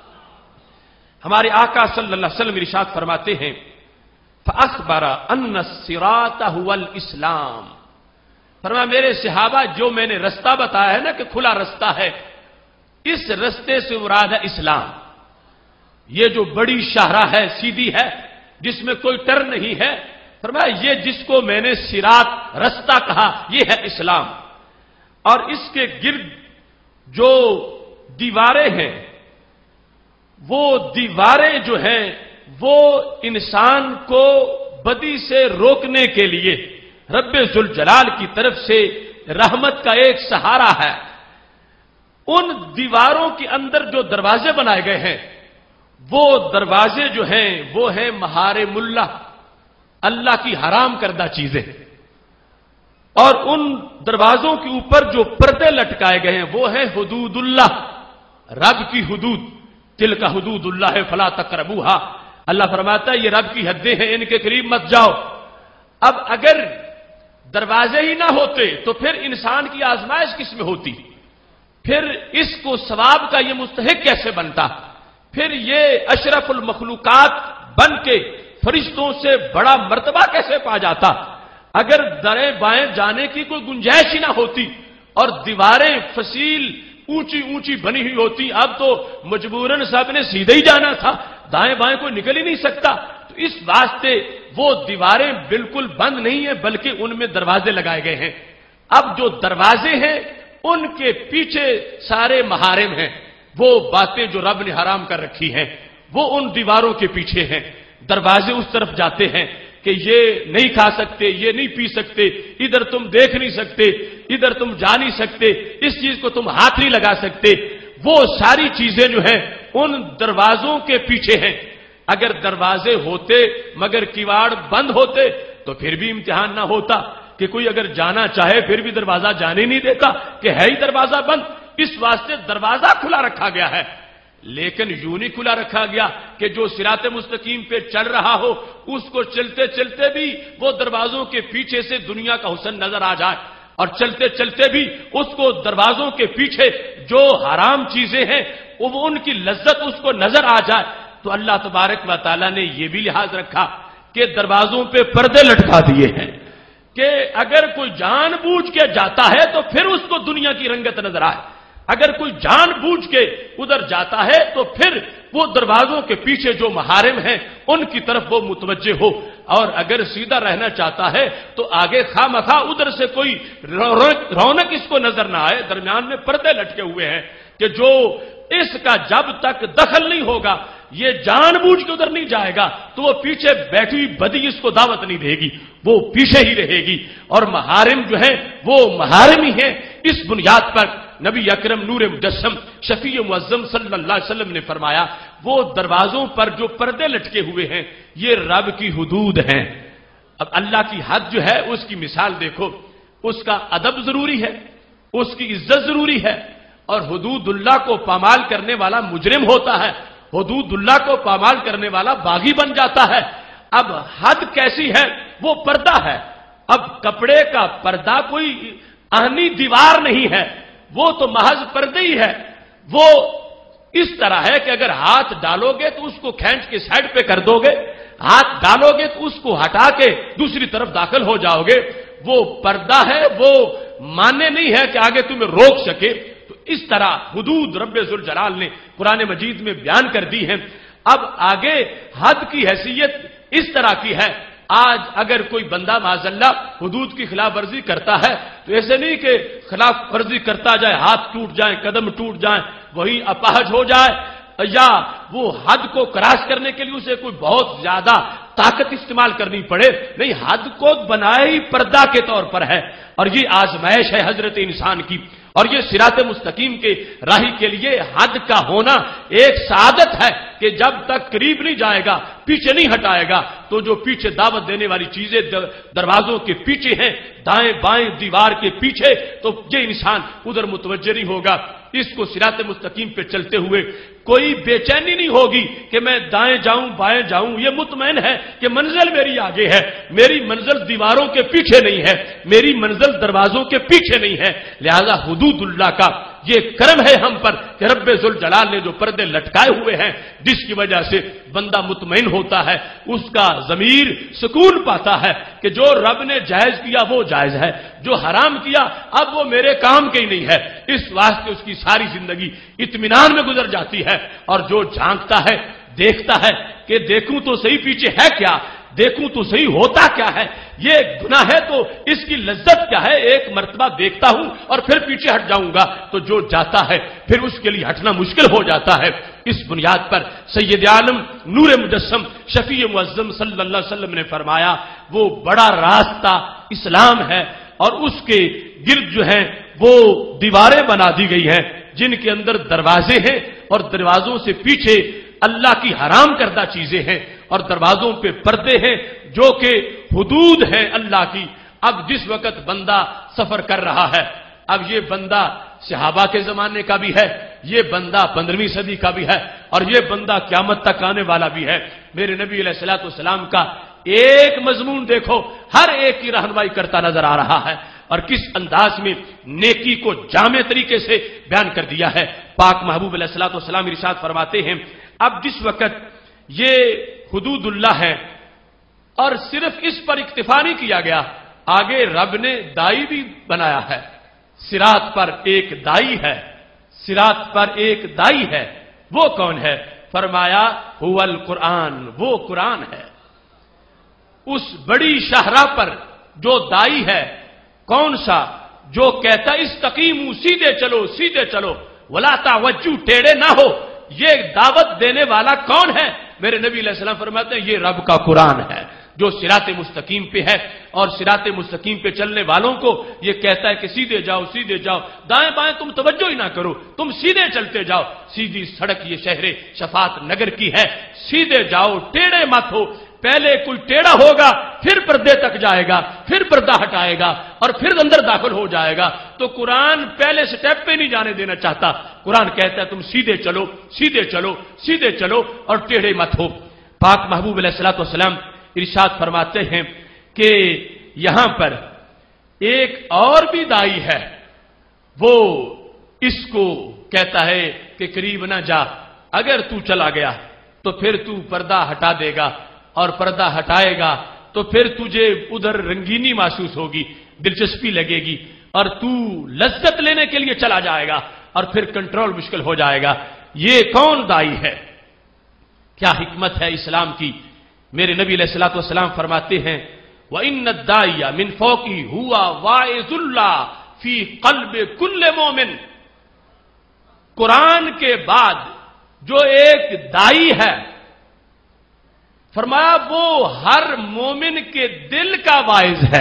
Speaker 1: ہمارے آقا صلی اللہ علیہ وسلم ارشاد فرماتے ہیں فَأَخْبَرَ أَنَّ الصِّرَاطَ هُوَ الْإِسْلَامُ، فرمایا میرے صحابہ جو میں نے رستہ بتایا ہے نا کہ کھلا رستہ ہے، اس رستے سے مراد ہے اسلام. یہ جو بڑی شاہراہ ہے، سیدھی ہے، جس میں کوئی ٹرن نہیں ہے، فرمایا یہ جس کو میں نے صراط رستہ کہا یہ ہے اسلام. اور اس کے گرد جو دیواریں ہیں، وہ دیواریں جو ہیں وہ انسان کو بدی سے روکنے کے لیے رب ذوالجلال کی طرف سے رحمت کا ایک سہارا ہے. ان دیواروں کے اندر جو دروازے بنائے گئے ہیں، وہ دروازے جو ہیں وہ ہیں محارم اللہ، اللہ کی حرام کردہ چیزیں. اور ان دروازوں کے اوپر جو پردے لٹکائے گئے ہیں وہ ہیں حدود اللہ، رب کی حدود. تلک حدود اللہ فلا تقربوها، اللہ فرماتا ہے یہ رب کی حدیں ہیں، ان کے قریب مت جاؤ. اب اگر دروازے ہی نہ ہوتے تو پھر انسان کی آزمائش کس میں ہوتی؟ پھر اس کو ثواب کا یہ مستحق کیسے بنتا؟ پھر یہ اشرف المخلوقات بن کے فرشتوں سے بڑا مرتبہ کیسے پا جاتا؟ اگر دائیں بائیں جانے کی کوئی گنجائش ہی نہ ہوتی اور دیواریں فصیل اونچی اونچی بنی ہوئی ہوتی، اب تو مجبوراً صاحب نے سیدھے ہی جانا تھا، دائیں بائیں کوئی نکل ہی نہیں سکتا. تو اس واسطے وہ دیواریں بالکل بند نہیں ہیں بلکہ ان میں دروازے لگائے گئے ہیں. اب جو دروازے ہیں ان کے پیچھے سارے محارم ہیں، وہ باتیں جو رب نے حرام کر رکھی ہیں وہ ان دیواروں کے پیچھے ہیں. دروازے اس طرف جاتے ہیں کہ یہ نہیں کھا سکتے، یہ نہیں پی سکتے، ادھر تم دیکھ نہیں سکتے، ادھر تم جا نہیں سکتے، اس چیز کو تم ہاتھ نہیں لگا سکتے. وہ ساری چیزیں جو ہیں ان دروازوں کے پیچھے ہیں. اگر دروازے ہوتے مگر کیواڑ بند ہوتے تو پھر بھی امتحان نہ ہوتا کہ کوئی اگر جانا چاہے پھر بھی دروازہ جانے نہیں دیتا کہ ہے ہی دروازہ بند. اس واسطے دروازہ کھلا رکھا گیا ہے، لیکن یوں نہیں کھلا رکھا گیا کہ جو صراط مستقیم پہ چل رہا ہو اس کو چلتے چلتے بھی وہ دروازوں کے پیچھے سے دنیا کا حسن نظر آ جائے، اور چلتے چلتے بھی اس کو دروازوں کے پیچھے جو حرام چیزیں ہیں وہ ان کی لذت اس کو نظر آ جائے. تو اللہ تبارک و تعالیٰ نے یہ بھی لحاظ رکھا کہ دروازوں پہ پردے لٹکا دیے ہیں کہ اگر کوئی جان بوجھ کے جاتا ہے تو پھر اس کو دنیا کی رنگت نظر آئے. اگر کوئی جان بوجھ کے ادھر جاتا ہے تو پھر وہ دروازوں کے پیچھے جو محارم ہیں ان کی طرف وہ متوجہ ہو. اور اگر سیدھا رہنا چاہتا ہے تو آگے خواہ مخواہ ادھر سے کوئی رونق اس کو نظر نہ آئے. درمیان میں پردے لٹکے ہوئے ہیں کہ جو اس کا جب تک دخل نہیں ہوگا، یہ جان بوجھ کے ادھر نہیں جائے گا تو وہ پیچھے بیٹھی ہوئی بدی اس کو دعوت نہیں دے گی، وہ پیچھے ہی رہے گی. اور محارم جو ہیں وہ محارم ہی ہیں. اس بنیاد پر نبی اکرم نور مجسم شفیع معظم صلی اللہ علیہ وسلم نے فرمایا وہ دروازوں پر جو پردے لٹکے ہوئے ہیں یہ رب کی حدود ہیں. اب اللہ کی حد جو ہے اس کی مثال دیکھو، اس کا ادب ضروری ہے، اس کی عزت ضروری ہے. اور حدود اللہ کو پامال کرنے والا مجرم ہوتا ہے، حدود اللہ کو پامال کرنے والا باغی بن جاتا ہے. اب حد کیسی ہے؟ وہ پردہ ہے. اب کپڑے کا پردہ کوئی آہنی دیوار نہیں ہے، وہ تو محض پردے ہی ہے. وہ اس طرح ہے کہ اگر ہاتھ ڈالو گے تو اس کو کھینچ کے سائڈ پہ کر دو گے، ہاتھ ڈالو گے تو اس کو ہٹا کے دوسری طرف داخل ہو جاؤ گے. وہ پردہ ہے، وہ ماننے نہیں ہے کہ آگے تمہیں روک سکے. تو اس طرح حدود رب ذوالجلال نے قرآن مجید میں بیان کر دی ہے. اب آگے حد کی حیثیت اس طرح کی ہے، آج اگر کوئی بندہ معاذ اللہ حدود کی خلاف ورزی کرتا ہے تو ایسے نہیں کہ خلاف ورزی کرتا جائے، ہاتھ ٹوٹ جائیں، قدم ٹوٹ جائیں، وہی اپاہج ہو جائے، یا وہ حد کو کراس کرنے کے لیے اسے کوئی بہت زیادہ طاقت استعمال کرنی پڑے. نہیں، حد کو بنائے ہی پردہ کے طور پر ہے. اور یہ آزمائش ہے حضرت انسان کی. اور یہ صراط مستقیم کے راہی کے لیے حد کا ہونا ایک سعادت ہے کہ جب تک قریب نہیں جائے گا، پیچھے نہیں ہٹائے گا، تو جو پیچھے دعوت دینے والی چیزیں دروازوں کے پیچھے ہیں، دائیں بائیں دیوار کے پیچھے، تو یہ انسان ادھر متوجہ نہیں ہوگا. اس کو صراط مستقیم پہ چلتے ہوئے کوئی بے چینی نہیں ہوگی کہ میں دائیں جاؤں بائیں جاؤں. یہ مطمئن ہے کہ منزل میری آگے ہے، میری منزل دیواروں کے پیچھے نہیں ہے، میری منزل دروازوں کے پیچھے نہیں ہے. لہذا حدود اللہ کا یہ کرم ہے ہم پر کہ رب ذوالجلال نے جو پردے لٹکائے ہوئے ہیں، جس کی وجہ سے بندہ مطمئن ہوتا ہے، اس کا ضمیر سکون پاتا ہے کہ جو رب نے جائز کیا وہ جائز ہے، جو حرام کیا اب وہ میرے کام کے ہی نہیں ہے، اس واسطے اس کی ساری زندگی اطمینان میں گزر جاتی ہے۔ اور جو جھانکتا ہے، دیکھتا ہے کہ دیکھوں تو صحیح پیچھے ہے کیا، دیکھوں تو صحیح ہوتا کیا ہے، یہ گناہ ہے تو اس کی لذت کیا ہے، ایک مرتبہ دیکھتا ہوں اور پھر پیچھے ہٹ جاؤں گا، تو جو جاتا ہے پھر اس کے لیے ہٹنا مشکل ہو جاتا ہے۔ اس بنیاد پر سید عالم نور مجسم شفیع معظم صلی اللہ علیہ وسلم نے فرمایا وہ بڑا راستہ اسلام ہے، اور اس کے گرد جو ہیں وہ دیواریں بنا دی گئی ہیں جن کے اندر دروازے ہیں، اور دروازوں سے پیچھے اللہ کی حرام کردہ چیزیں ہیں، اور دروازوں پہ پردے ہیں جو کہ حدود ہیں اللہ کی۔ اب جس وقت بندہ سفر کر رہا ہے، اب یہ بندہ صحابہ کے زمانے کا بھی ہے، یہ بندہ 15ویں صدی کا بھی ہے، اور یہ بندہ قیامت تک آنے والا بھی ہے۔ میرے نبی علیہ الصلوۃ والسلام کا ایک مضمون دیکھو ہر ایک کی رہنمائی کرتا نظر آ رہا ہے، اور کس انداز میں نیکی کو جامع طریقے سے بیان کر دیا ہے۔ پاک محبوب علیہ الصلوۃ والسلام ارشاد فرماتے ہیں اب جس وقت یہ حدود اللہ ہے اور صرف اس پر اکتفا نہیں کیا گیا، آگے رب نے دائی بھی بنایا ہے، صراط پر ایک دائی ہے، صراط پر ایک دائی ہے، وہ کون ہے؟ فرمایا هو القرآن، وہ قرآن ہے۔ اس بڑی شاہراہ پر جو دائی ہے، کون سا؟ جو کہتا استقیموا، سیدھے چلو سیدھے چلو، ولا تعوجوا، ٹیڑے نہ ہو، یہ دعوت دینے والا کون ہے؟ میرے نبی علیہ السلام فرماتے ہیں یہ رب کا قرآن ہے جو صراط مستقیم پہ ہے، اور صراط مستقیم پہ چلنے والوں کو یہ کہتا ہے کہ سیدھے جاؤ سیدھے جاؤ، دائیں بائیں تم توجہ ہی نہ کرو، تم سیدھے چلتے جاؤ، سیدھی سڑک یہ شہر شفاعت نگر کی ہے، سیدھے جاؤ ٹیڑے مت ہو۔ پہلے کوئی ٹیڑھا ہوگا پھر پردے تک جائے گا، پھر پردہ ہٹائے گا اور پھر اندر داخل ہو جائے گا، تو قرآن پہلے سٹیپ پہ نہیں جانے دینا چاہتا۔ قرآن کہتا ہے تم سیدھے چلو سیدھے چلو سیدھے چلو اور ٹیڑھے مت ہو۔ پاک محبوب علیہ الصلوۃ والسلام ارشاد فرماتے ہیں کہ یہاں پر ایک اور بھی دائی ہے، وہ اس کو کہتا ہے کہ قریب نہ جا، اگر تو چلا گیا تو پھر تو پردہ ہٹا دے گا، اور پردہ ہٹائے گا تو پھر تجھے ادھر رنگینی محسوس ہوگی، دلچسپی لگے گی، اور تو لذت لینے کے لیے چلا جائے گا، اور پھر کنٹرول مشکل ہو جائے گا۔ یہ کون دائی ہے؟ کیا حکمت ہے اسلام کی؟ میرے نبی علیہ الصلوۃ والسلام فرماتے ہیں وَإِنَّ الدَّاعِيَ مِنْ فَوْقِهِ هُوَ وَاعِظُ اللَّهِ فِي قَلْبِ كُلِّ مُؤْمِنٍ۔ قرآن کے بعد جو ایک دائی ہے، فرمایا وہ ہر مومن کے دل کا واعظ ہے۔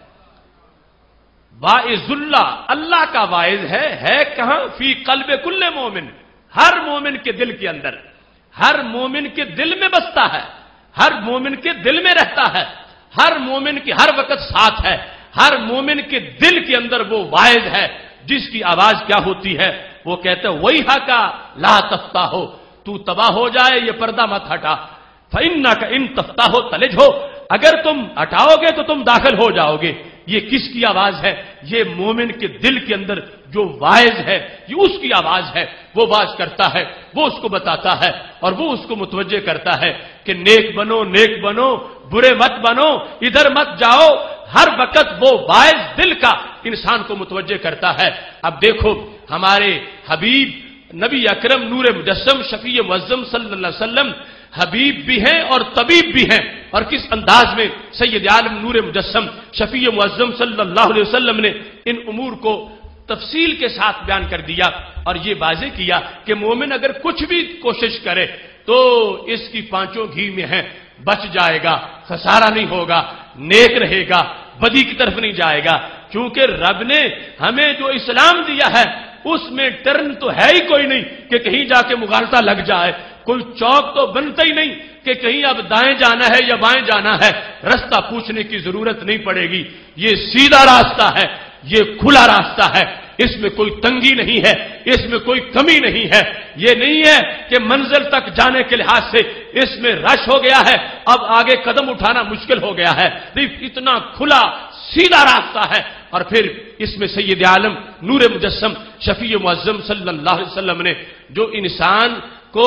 Speaker 1: واعظ اللہ، اللہ کا واعظ ہے کہاں؟ فی قلب کل مومن، ہر مومن کے دل کے اندر، ہر مومن کے دل میں بستا ہے، ہر مومن کے دل میں رہتا ہے، ہر مومن کے ہر وقت ساتھ ہے، ہر مومن کے دل کے اندر وہ واعظ ہے جس کی آواز کیا ہوتی ہے؟ وہ کہتے ہیں وہی کا لا تفتح ہو، تو تباہ ہو جائے یہ پردہ مت ہٹا، فإنک ان تفتح ہو تلج ہو، اگر تم ہٹاؤ گے تو تم داخل ہو جاؤ گے۔ یہ کس کی آواز ہے؟ یہ مومن کے دل کے اندر جو واعظ ہے، یہ اس کی آواز ہے، وہ واعظ کرتا ہے، وہ اس کو بتاتا ہے، اور وہ اس کو متوجہ کرتا ہے کہ نیک بنو نیک بنو، برے مت بنو، ادھر مت جاؤ۔ ہر وقت وہ واعظ دل کا انسان کو متوجہ کرتا ہے۔ اب دیکھو ہمارے حبیب نبی اکرم نور مجسم شفیع معظم صلی اللہ علیہ وسلم حبیب بھی ہیں اور طبیب بھی ہیں، اور کس انداز میں سید عالم نور مجسم شفیع معظم صلی اللہ علیہ وسلم نے ان امور کو تفصیل کے ساتھ بیان کر دیا، اور یہ واضح کیا کہ مومن اگر کچھ بھی کوشش کرے تو اس کی پانچوں گھی میں ہے، بچ جائے گا، خسارہ نہیں ہوگا، نیک رہے گا، بدی کی طرف نہیں جائے گا، کیونکہ رب نے ہمیں جو اسلام دیا ہے اس میں ٹرن تو ہے ہی کوئی نہیں کہ کہیں جا کے مغالطہ لگ جائے، کوئی چوک تو بنتا ہی نہیں کہ کہیں اب دائیں جانا ہے یا بائیں جانا ہے، رستہ پوچھنے کی ضرورت نہیں پڑے گی، یہ سیدھا راستہ ہے، یہ کھلا راستہ ہے۔ اس میں کوئی تنگی نہیں ہے، اس میں کوئی کمی نہیں ہے. یہ نہیں ہے کہ منزل تک جانے کے لحاظ سے اس میں رش ہو گیا ہے، اب آگے قدم اٹھانا مشکل ہو گیا ہے. اتنا کھلا سیدھا راستہ ہے. اور پھر اس میں سید عالم نور مجسم شفیع معظم صلی اللہ علیہ وسلم نے جو انسان کو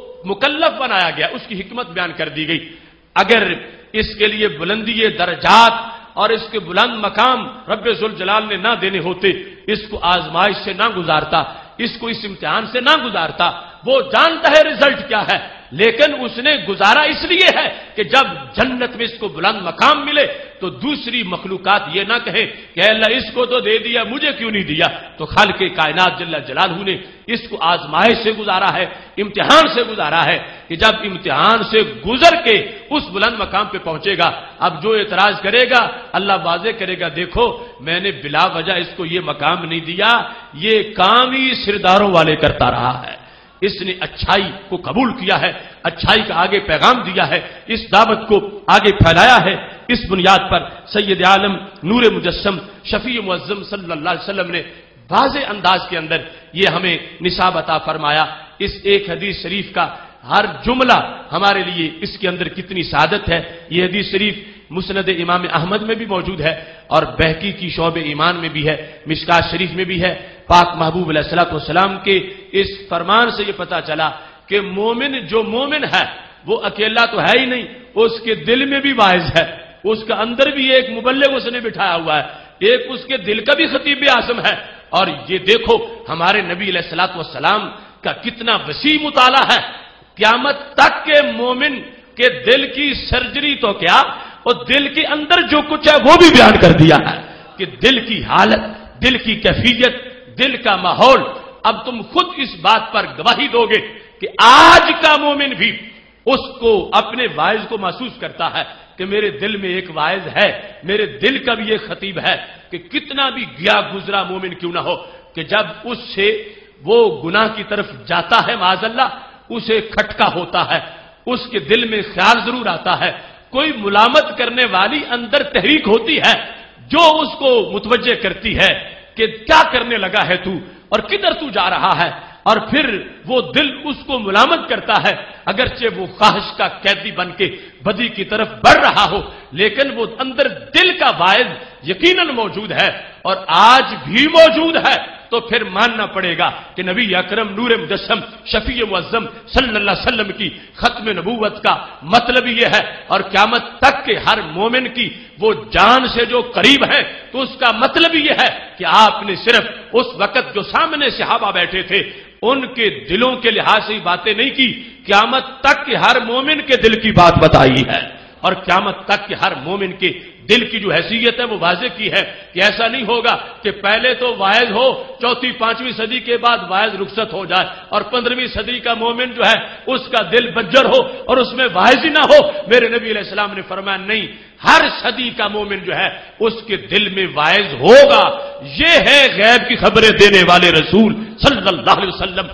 Speaker 1: مکلف بنایا گیا اس کی حکمت بیان کر دی گئی. اگر اس کے لیے بلندی درجات اور اس کے بلند مقام رب ذوالجلال نے نہ دینے ہوتے، اس کو آزمائش سے نہ گزارتا، اس کو اس امتحان سے نہ گزارتا. وہ جانتا ہے رزلٹ کیا ہے، لیکن اس نے گزارا اس لیے ہے کہ جب جنت میں اس کو بلند مقام ملے تو دوسری مخلوقات یہ نہ کہیں کہ اللہ اس کو تو دے دیا مجھے کیوں نہیں دیا. تو خالق کائنات جل جلالہ نے اس کو آزمائش سے گزارا ہے، امتحان سے گزارا ہے کہ جب امتحان سے گزر کے اس بلند مقام پہ پہنچے گا، اب جو اعتراض کرے گا اللہ واضح کرے گا دیکھو میں نے بلا وجہ اس کو یہ مقام نہیں دیا، یہ کام ہی سرداروں والے کرتا رہا ہے. اس نے اچھائی کو قبول کیا ہے، اچھائی کا آگے پیغام دیا ہے، اس دعوت کو آگے پھیلایا ہے. اس بنیاد پر سید عالم نور مجسم شفیع معظم صلی اللہ علیہ وسلم نے واضح انداز کے اندر یہ ہمیں نصاب عطا فرمایا. اس ایک حدیث شریف کا ہر جملہ ہمارے لیے اس کے اندر کتنی سعادت ہے. یہ حدیث شریف مسند امام احمد میں بھی موجود ہے اور بہقی کی شعب ایمان میں بھی ہے، مشکات شریف میں بھی ہے. پاک محبوب علیہ الصلوۃ والسلام کے اس فرمان سے یہ پتا چلا کہ مومن جو مومن ہے وہ اکیلا تو ہے ہی نہیں، اس کے دل میں بھی واعظ ہے، اس کا اندر بھی ایک مبلغ اس نے بٹھایا ہوا ہے، ایک اس کے دل کا بھی خطیب اعظم ہے. اور یہ دیکھو ہمارے نبی علیہ الصلوۃ والسلام کا کتنا وسیع مطالعہ ہے. قیامت تک کے مومن کے دل کی سرجری تو کیا، اور دل کے اندر جو کچھ ہے وہ بھی بیان کر دیا ہے کہ دل کی حالت، دل کی کیفیت، دل کا ماحول. اب تم خود اس بات پر گواہی دو گے کہ آج کا مومن بھی اس کو اپنے واعظ کو محسوس کرتا ہے کہ میرے دل میں ایک واعظ ہے، میرے دل کا بھی ایک خطیب ہے. کہ کتنا بھی گیا گزرا مومن کیوں نہ ہو کہ جب اس سے وہ گناہ کی طرف جاتا ہے معاذ اللہ اسے کھٹکا ہوتا ہے، اس کے دل میں خیال ضرور آتا ہے، کوئی ملامت کرنے والی اندر تحریک ہوتی ہے جو اس کو متوجہ کرتی ہے کہ کیا کرنے لگا ہے تو اور کدھر تو جا رہا ہے. اور پھر وہ دل اس کو ملامت کرتا ہے، اگرچہ وہ خواہش کا قیدی بن کے بدی کی طرف بڑھ رہا ہو لیکن وہ اندر دل کا واعظ یقیناً موجود ہے اور آج بھی موجود ہے. تو پھر ماننا پڑے گا کہ نبی اکرم نور مجسم شفیع معظم صلی اللہ علیہ وسلم کی ختم نبوت کا مطلب یہ ہے. اور قیامت تک کے ہر مومن کی وہ جان سے جو قریب ہے تو اس کا مطلب یہ ہے کہ آپ نے صرف اس وقت جو سامنے صحابہ بیٹھے تھے ان کے دلوں کے لحاظ سے باتیں نہیں کی، قیامت تک کے ہر مومن کے دل کی بات بتائی ہے. اور قیامت تک کے ہر مومن کے دل کی جو حیثیت ہے وہ واضح کی ہے کہ ایسا نہیں ہوگا کہ پہلے تو واعظ ہو، چوتھی پانچویں صدی کے بعد واعظ رخصت ہو جائے اور 15ویں صدی کا مومن جو ہے اس کا دل بنجر ہو اور اس میں واعظ ہی نہ ہو. میرے نبی علیہ السلام نے فرمایا نہیں، ہر صدی کا مومن جو ہے اس کے دل میں واعظ ہوگا. یہ ہے غیب کی خبریں دینے والے رسول صلی اللہ علیہ وسلم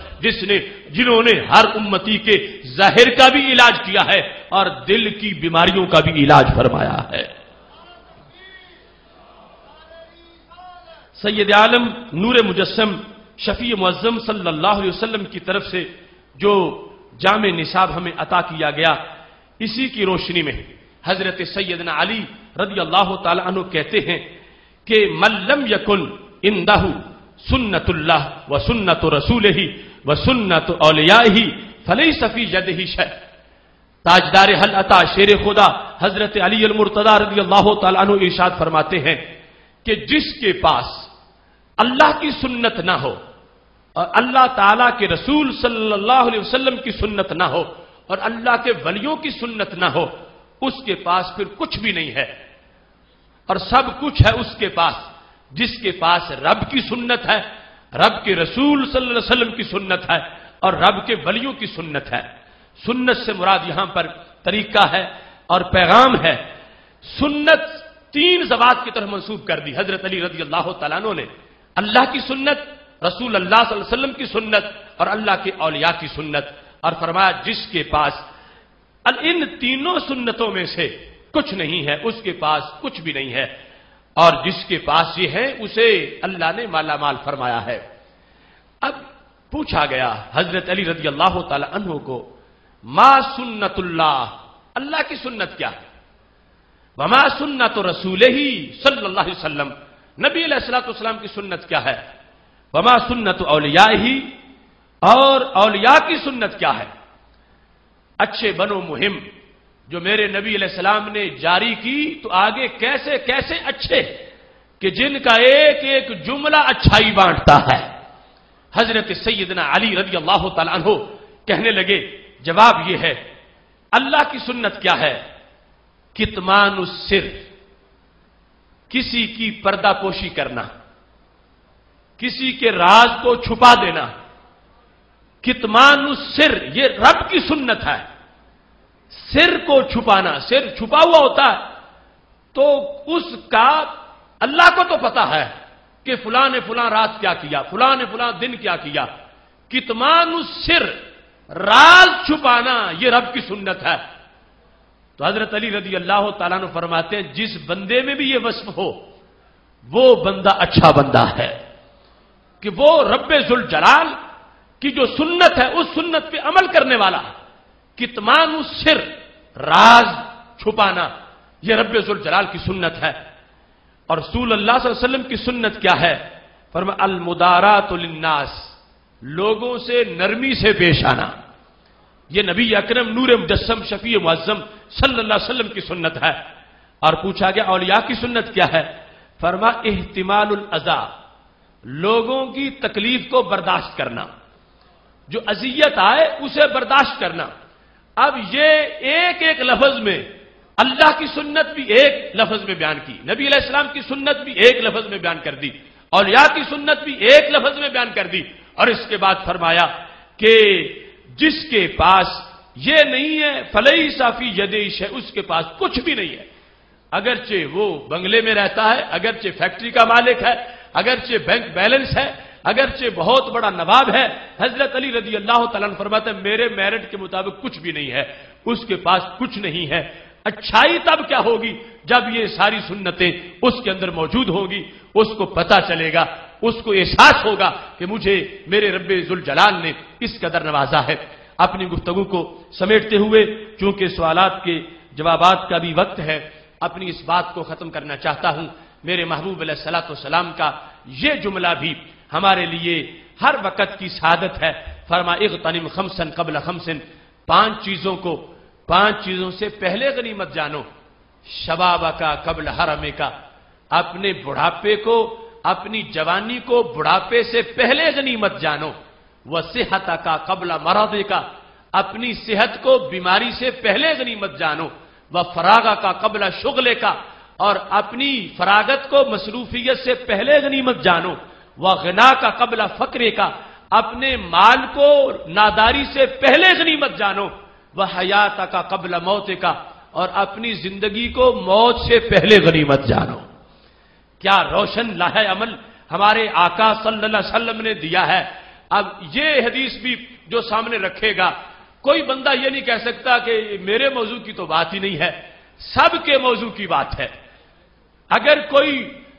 Speaker 1: جنہوں نے ہر امتی کے ظاہر کا بھی علاج کیا ہے اور دل کی بیماریوں کا بھی علاج فرمایا ہے. سید عالم نور مجسم شفیع معظم صلی اللہ علیہ وسلم کی طرف سے جو جامع نصاب ہمیں عطا کیا گیا اسی کی روشنی میں حضرت سیدنا علی رضی اللہ تعالی عنہ کہتے ہیں کہ من لم یکن عنده سنت اللہ و سنت رسولہ و سنت اولیائہ فلیس فی یدہ شیء. تاجدار حل عطا شیر خدا حضرت علی المرتضی رضی اللہ تعالی عنہ ارشاد فرماتے ہیں کہ جس کے پاس اللہ کی سنت نہ ہو اور اللہ تعالیٰ کے رسول صلی اللہ علیہ وسلم کی سنت نہ ہو اور اللہ کے ولیوں کی سنت نہ ہو اس کے پاس پھر کچھ بھی نہیں ہے اور سب کچھ ہے اس کے پاس. جس کے پاس رب کی سنت ہے، رب کے رسول صلی اللہ علیہ وسلم کی سنت ہے اور رب کے ولیوں کی سنت ہے. سنت سے مراد یہاں پر طریقہ ہے اور پیغام ہے. سنت 3 ذوات کی طرف منسوب کر دی حضرت علی رضی اللہ تعالیٰ عنہ نے، اللہ کی سنت، رسول اللہ صلی اللہ علیہ وسلم کی سنت اور اللہ کے اولیاء کی سنت. اور فرمایا جس کے پاس ان تینوں سنتوں میں سے کچھ نہیں ہے اس کے پاس کچھ بھی نہیں ہے. اور جس کے پاس یہ ہے اسے اللہ نے مالا مال فرمایا ہے۔ اب پوچھا گیا حضرت علی رضی اللہ تعالی عنہ کو، ما سنت اللہ، اللہ کی سنت کیا ہے؟ وما سنت رسولہ صلی اللہ علیہ وسلم، نبی علیہ الصلوۃ والسلام کی سنت کیا ہے؟ وما سنت اولیاءہ، اور اولیاء کی سنت کیا ہے؟ اچھے بنو مہم جو میرے نبی علیہ السلام نے جاری کی، تو آگے کیسے کیسے اچھے کہ جن کا ایک ایک جملہ اچھائی بانٹتا ہے۔ حضرت سیدنا علی رضی اللہ تعالیٰ عنہ کہنے لگے، جواب یہ ہے اللہ کی سنت کیا ہے؟ کتمان السر، کسی کی پردہ پوشی کرنا، کسی کے راز کو چھپا دینا۔ کتمان السر یہ رب کی سنت ہے، سر کو چھپانا، سر چھپا ہوا ہوتا ہے تو اس کا اللہ کو تو پتا ہے کہ فلاں نے فلاں رات کیا کیا، فلاں نے فلاں دن کیا کیا۔ کتمان السر، راز چھپانا، یہ رب کی سنت ہے۔ تو حضرت علی رضی اللہ تعالیٰ عنہ فرماتے ہیں جس بندے میں بھی یہ وصف ہو وہ بندہ اچھا بندہ ہے، کہ وہ رب ذوالجلال کی جو سنت ہے اس سنت پہ عمل کرنے والا ہے۔ کتمان السر، راز چھپانا، یہ رب ذوالجلال کی سنت ہے۔ اور رسول اللہ صلی اللہ علیہ وسلم کی سنت کیا ہے؟ فرمایا المدارات للناس، لوگوں سے نرمی سے پیش آنا، یہ نبی اکرم نور مجسم شفیع معظم صلی اللہ علیہ وسلم کی سنت ہے۔ اور پوچھا گیا اولیاء کی سنت کیا ہے؟ فرمایا احتمال الاذى، لوگوں کی تکلیف کو برداشت کرنا، جو اذیت آئے اسے برداشت کرنا۔ اب یہ ایک ایک لفظ میں اللہ کی سنت بھی ایک لفظ میں بیان کی، نبی علیہ السلام کی سنت بھی ایک لفظ میں بیان کر دی، اولیاء کی سنت بھی ایک لفظ میں بیان کر دی۔ اور اس کے بعد فرمایا کہ جس کے پاس یہ نہیں ہے فلیس فی یدیہ شیء، اس کے پاس کچھ بھی نہیں ہے، اگرچہ وہ بنگلے میں رہتا ہے، اگرچہ فیکٹری کا مالک ہے، اگرچہ بینک بیلنس ہے، اگرچہ بہت بڑا نواب ہے۔ حضرت علی رضی اللہ تعالیٰ عنہ فرماتے ہیں میرے میرٹ کے مطابق کچھ بھی نہیں ہے، اس کے پاس کچھ نہیں ہے۔ اچھائی تب کیا ہوگی جب یہ ساری سنتیں اس کے اندر موجود ہوگی، اس کو پتا چلے گا، اس کو احساس ہوگا کہ مجھے میرے رب ذوالجلال نے اس قدر نوازا ہے۔ اپنی گفتگو کو سمیٹتے ہوئے چونکہ سوالات کے جوابات کا بھی وقت ہے، اپنی اس بات کو ختم کرنا چاہتا ہوں۔ میرے محبوب علیہ الصلوۃ والسلام کا یہ جملہ بھی ہمارے لیے ہر وقت کی سعادت ہے۔ فرمایا اغتنم خمسا قبل خمس، پانچ چیزوں سے پہلے غنیمت جانو۔ شباب کا قبل حرم کا، اپنے بڑھاپے کو، اپنی جوانی کو بڑھاپے سے پہلے غنیمت جانو۔ وصحت کا قبل مرض کا، اپنی صحت کو بیماری سے پہلے غنیمت جانو۔ وفراغ کا قبل شغل کا، اور اپنی فراغت کو مصروفیت سے پہلے غنیمت جانو۔ وغنا کا قبل فقر کا، اپنے مال کو ناداری سے پہلے غنیمت جانو۔ وحیات کا قبل موت کا، اور اپنی زندگی کو موت سے پہلے غنیمت جانو۔ کیا روشن لاہ عمل ہمارے آقا صلی اللہ علیہ وسلم نے دیا ہے۔ اب یہ حدیث بھی جو سامنے رکھے گا، کوئی بندہ یہ نہیں کہہ سکتا کہ میرے موضوع کی تو بات ہی نہیں ہے، سب کے موضوع کی بات ہے۔ اگر کوئی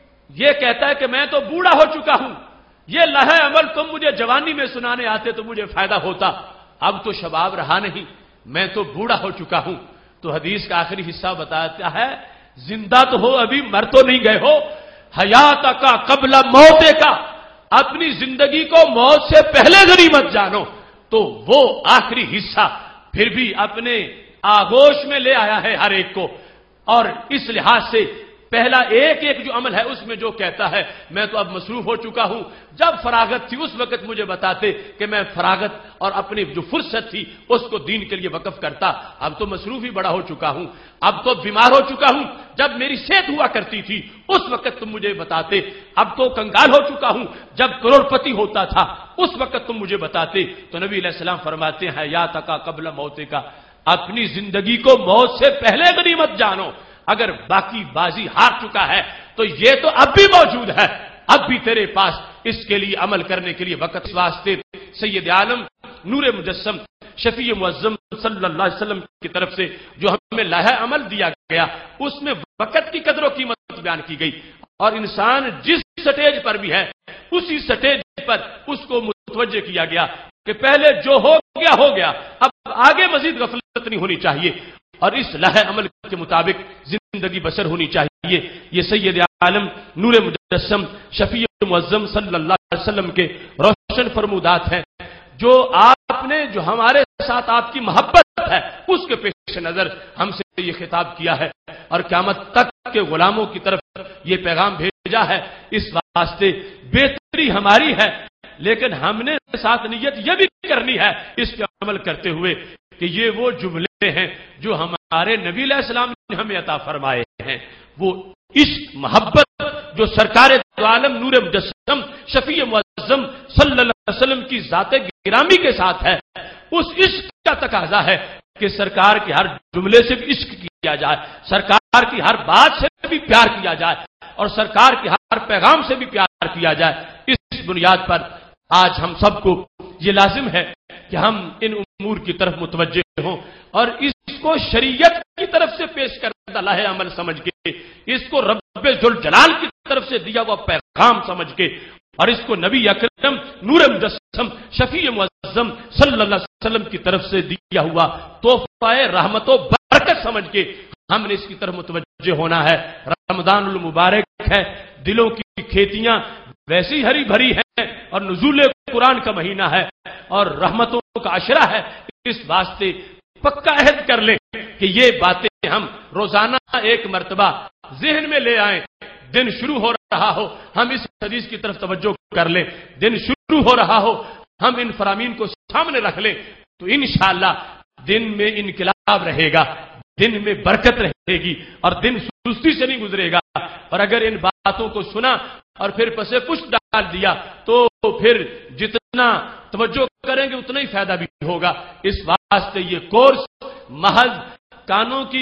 Speaker 1: یہ کہتا ہے کہ میں تو بوڑھا ہو چکا ہوں، یہ لاہ عمل تم مجھے جوانی میں سنانے آتے تو مجھے فائدہ ہوتا، اب تو شباب رہا نہیں، میں تو بوڑھا ہو چکا ہوں، تو حدیث کا آخری حصہ بتاتا ہے زندہ تو ہو، ابھی مر تو نہیں گئے ہو۔ حیات کا قبل موت کا، اپنی زندگی کو موت سے پہلے غنیمت جانو۔ تو وہ آخری حصہ پھر بھی اپنے آغوش میں لے آیا ہے ہر ایک کو، اور اس لحاظ سے پہلا ایک ایک جو عمل ہے اس میں جو کہتا ہے میں تو اب مصروف ہو چکا ہوں، جب فراغت تھی اس وقت مجھے بتاتے کہ میں فراغت اور اپنی جو فرصت تھی اس کو دین کے لیے وقف کرتا، اب تو مصروف ہی بڑا ہو چکا ہوں، اب تو بیمار ہو چکا ہوں، جب میری صحت ہوا کرتی تھی اس وقت تم مجھے بتاتے، اب تو کنگال ہو چکا ہوں، جب کروڑ پتی ہوتا تھا اس وقت تم مجھے بتاتے۔ تو نبی علیہ السلام فرماتے ہیں حیات کا قبل موت کا، اپنی زندگی کو موت سے پہلے غنیمت جانو۔ اگر باقی بازی ہار چکا ہے تو یہ تو اب بھی موجود ہے، اب بھی تیرے پاس اس کے لیے عمل کرنے کے لیے وقت۔ اس واسطے سید عالم نور مجسم شفیع معظم صلی اللہ علیہ وسلم کی طرف سے جو ہمیں لاہ عمل دیا گیا اس میں وقت کی قدر و قیمت بیان کی گئی، اور انسان جس سٹیج پر بھی ہے اسی سٹیج پر اس کو متوجہ کیا گیا کہ پہلے جو ہو گیا، اب آگے مزید غفلت نہیں ہونی چاہیے اور اس لائحہ عمل کے مطابق زندگی بسر ہونی چاہیے۔ یہ سید عالم نور مجسم شفیع معظم صلی اللہ علیہ وسلم کے روشن فرمودات ہیں، جو آپ نے، جو ہمارے ساتھ آپ کی محبت ہے، اس کے پیش نظر ہم سے یہ خطاب کیا ہے اور قیامت تک کے غلاموں کی طرف یہ پیغام بھیجا ہے۔ اس واسطے بہتری ہماری ہے، لیکن ہم نے ساتھ نیت یہ بھی کرنی ہے اس پہ عمل کرتے ہوئے کہ یہ وہ جملے ہیں جو ہمارے نبی علیہ السلام نے ہمیں عطا فرمائے ہیں، وہ عشق محبت جو سرکار دو عالم نور مجسم شفیع معظم صلی اللہ علیہ وسلم کی ذات گرامی کے ساتھ ہے، اس عشق کا تقاضا ہے کہ سرکار کے ہر جملے سے بھی عشق کیا جائے، سرکار کی ہر بات سے بھی پیار کیا جائے اور سرکار کے ہر پیغام سے بھی پیار کیا جائے۔ اس بنیاد پر آج ہم سب کو یہ لازم ہے کہ ہم ان امور کی طرف متوجہ ہوں اور اس کو شریعت کی طرف سے پیش کردہ لائحہ عمل سمجھ کے، اس کو رب ذوالجلال کی طرف سے دیا ہوا پیغام سمجھ کے اور اس کو نبی اکرم نور مجسم شفیع معظم صلی اللہ علیہ وسلم کی طرف سے دیا ہوا تحفہ رحمت و برکت سمجھ کے ہم نے اس کی طرف متوجہ ہونا ہے۔ رمضان المبارک ہے، دلوں کی کھیتیاں ویسی ہری بھری ہیں اور نزول قرآن کا مہینہ ہے اور رحمتوں کا عشرہ ہے، اس واسطے پکا عہد کر لیں کہ یہ باتیں ہم روزانہ ایک مرتبہ ذہن میں لے آئیں۔ دن شروع ہو رہا ہو ہم اس حدیث کی طرف توجہ کر لیں، دن شروع ہو رہا ہو ہم ان فرامین کو سامنے رکھ لیں تو انشاءاللہ دن میں انقلاب رہے گا، دن میں برکت رہے گی اور دن سستی سے نہیں گزرے گا۔ اور اگر ان باتوں کو سنا اور پھر پسے پشت ڈال دیا تو پھر جتنا توجہ کریں گے اتنا ہی فائدہ بھی ہوگا۔ اس واسطے یہ کورس محض کانوں کی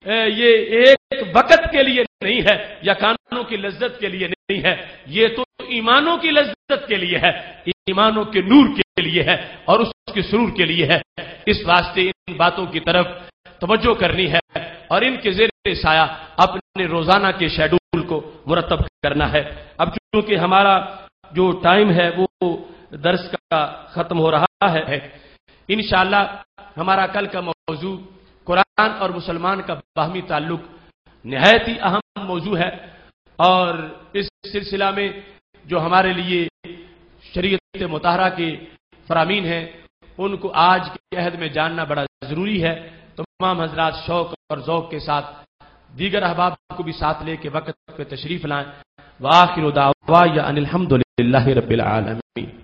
Speaker 1: یہ ایک وقت کے لیے نہیں ہے یا کانوں کی لذت کے لیے نہیں ہے، یہ تو ایمانوں کی لذت کے لیے ہے، ایمانوں کے نور کے لیے ہے اور اس کے سرور کے لیے ہے۔ اس واسطے ان باتوں کی طرف توجہ کرنی ہے اور ان کے زیر سایہ اپنے روزانہ کے شیڈول کو مرتب کرنا ہے۔ اب چونکہ ہمارا جو ٹائم ہے وہ درس کا ختم ہو رہا ہے، انشاءاللہ ہمارا کل کا موضوع قرآن اور مسلمان کا باہمی تعلق نہایت ہی اہم موضوع ہے اور اس سلسلہ میں جو ہمارے لیے شریعت مطہرہ کے فرامین ہیں ان کو آج کے عہد میں جاننا بڑا ضروری ہے۔ تمام حضرات شوق اور ذوق کے ساتھ دیگر احباب کو بھی ساتھ لے کے وقت پہ تشریف لائیں۔ وآخر دعوانا ان الحمد للہ رب العالمین۔